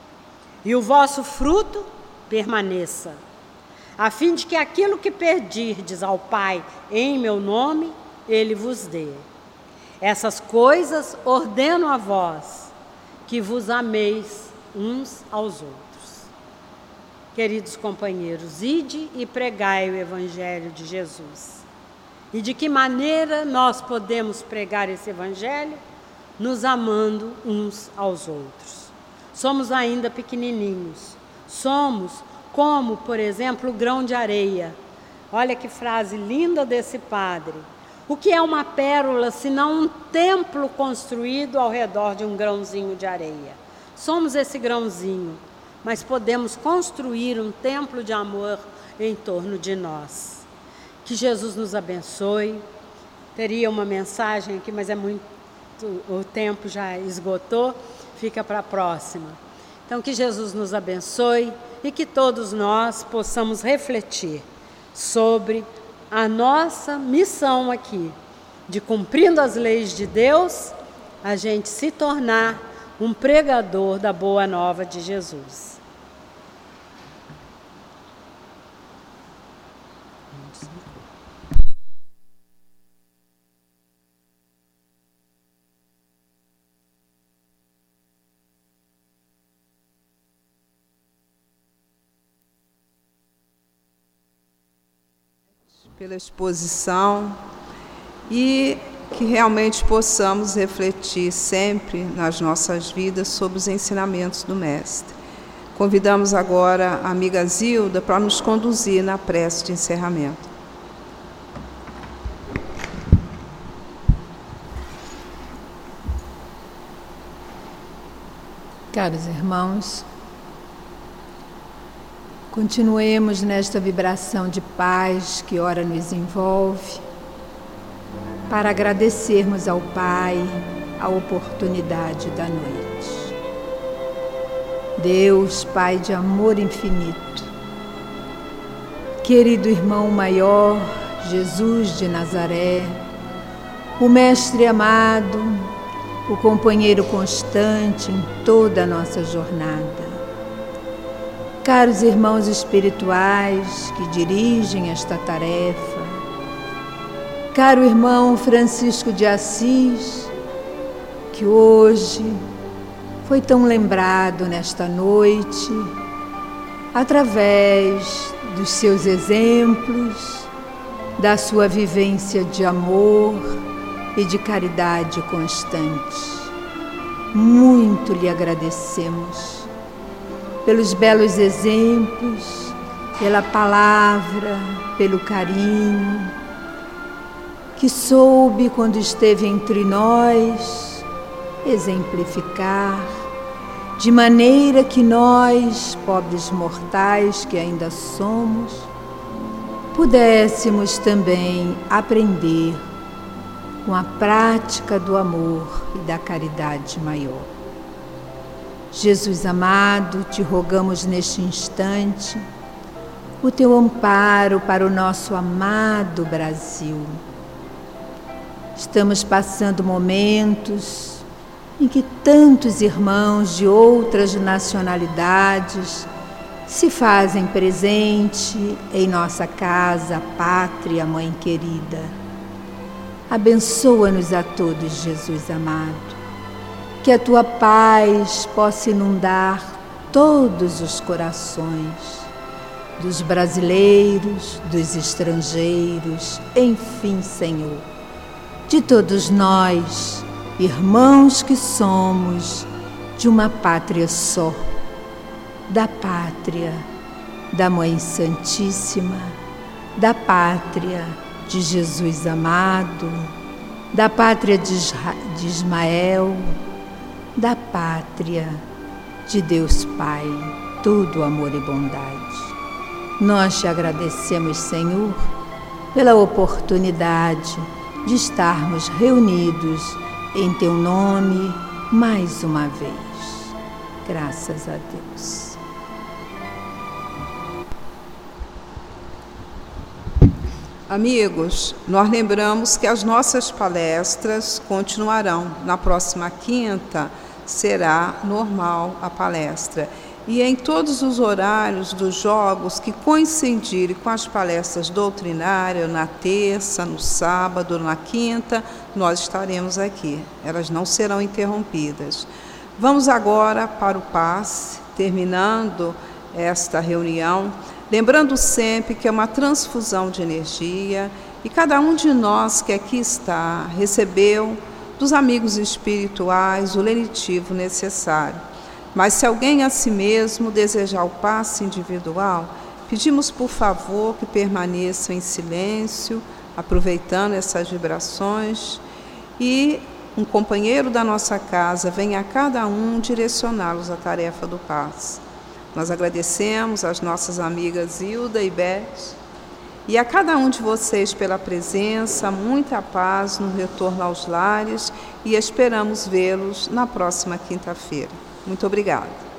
e o vosso fruto permaneça, a fim de que aquilo que pedirdes ao Pai em meu nome, ele vos dê. Essas coisas ordeno a vós, que vos ameis uns aos outros. Queridos companheiros, ide e pregai o Evangelho de Jesus. E de que maneira nós podemos pregar esse Evangelho? Nos amando uns aos outros. Somos ainda pequenininhos. Somos como, por exemplo, o grão de areia. Olha que frase linda desse padre. O que é uma pérola, senão um templo construído ao redor de um grãozinho de areia? Somos esse grãozinho, mas podemos construir um templo de amor em torno de nós. Que Jesus nos abençoe. Teria uma mensagem aqui, mas é muito, o tempo já esgotou, fica para a próxima. Então, que Jesus nos abençoe e que todos nós possamos refletir sobre a nossa missão aqui, de cumprindo as leis de Deus, a gente se tornar um pregador da boa nova de Jesus. Pela exposição e que realmente possamos refletir sempre nas nossas vidas sobre os ensinamentos do Mestre. Convidamos agora a amiga Zilda para nos conduzir na prece de encerramento. Caros irmãos, continuemos nesta vibração de paz que ora nos envolve, para agradecermos ao Pai a oportunidade da noite. Deus, Pai de amor infinito, querido irmão maior, Jesus de Nazaré, o Mestre amado, o companheiro constante em toda a nossa jornada. Caros irmãos espirituais que dirigem esta tarefa, caro irmão Francisco de Assis, que hoje foi tão lembrado nesta noite, através dos seus exemplos, da sua vivência de amor e de caridade constante. Muito lhe agradecemos pelos belos exemplos, pela palavra, pelo carinho, que soube, quando esteve entre nós, exemplificar, de maneira que nós, pobres mortais que ainda somos, pudéssemos também aprender com a prática do amor e da caridade maior. Jesus amado, te rogamos neste instante o teu amparo para o nosso amado Brasil. Estamos passando momentos em que tantos irmãos de outras nacionalidades se fazem presente em nossa casa, pátria, mãe querida. Abençoa-nos a todos, Jesus amado. Que a tua paz possa inundar todos os corações dos brasileiros, dos estrangeiros, enfim, Senhor, de todos nós, irmãos que somos de uma pátria só, da pátria da Mãe Santíssima, da pátria de Jesus amado, da pátria de, Isra- de Ismael, da pátria de Deus Pai, todo amor e bondade. Nós te agradecemos, Senhor, pela oportunidade de estarmos reunidos em teu nome mais uma vez. Graças a Deus. Amigos, nós lembramos que as nossas palestras continuarão. Na próxima quinta será normal a palestra. E em todos os horários dos jogos que coincidirem com as palestras doutrinárias, na terça, no sábado, na quinta, nós estaremos aqui. Elas não serão interrompidas. Vamos agora para o passe, terminando esta reunião, lembrando sempre que é uma transfusão de energia e cada um de nós que aqui está recebeu dos amigos espirituais o lenitivo necessário. Mas se alguém a si mesmo desejar o passe individual, pedimos por favor que permaneçam em silêncio, aproveitando essas vibrações, e um companheiro da nossa casa venha a cada um direcioná-los à tarefa do passe. Nós agradecemos às nossas amigas Hilda e Beth, e a cada um de vocês pela presença, muita paz no retorno aos lares, e esperamos vê-los na próxima quinta-feira. Muito obrigada.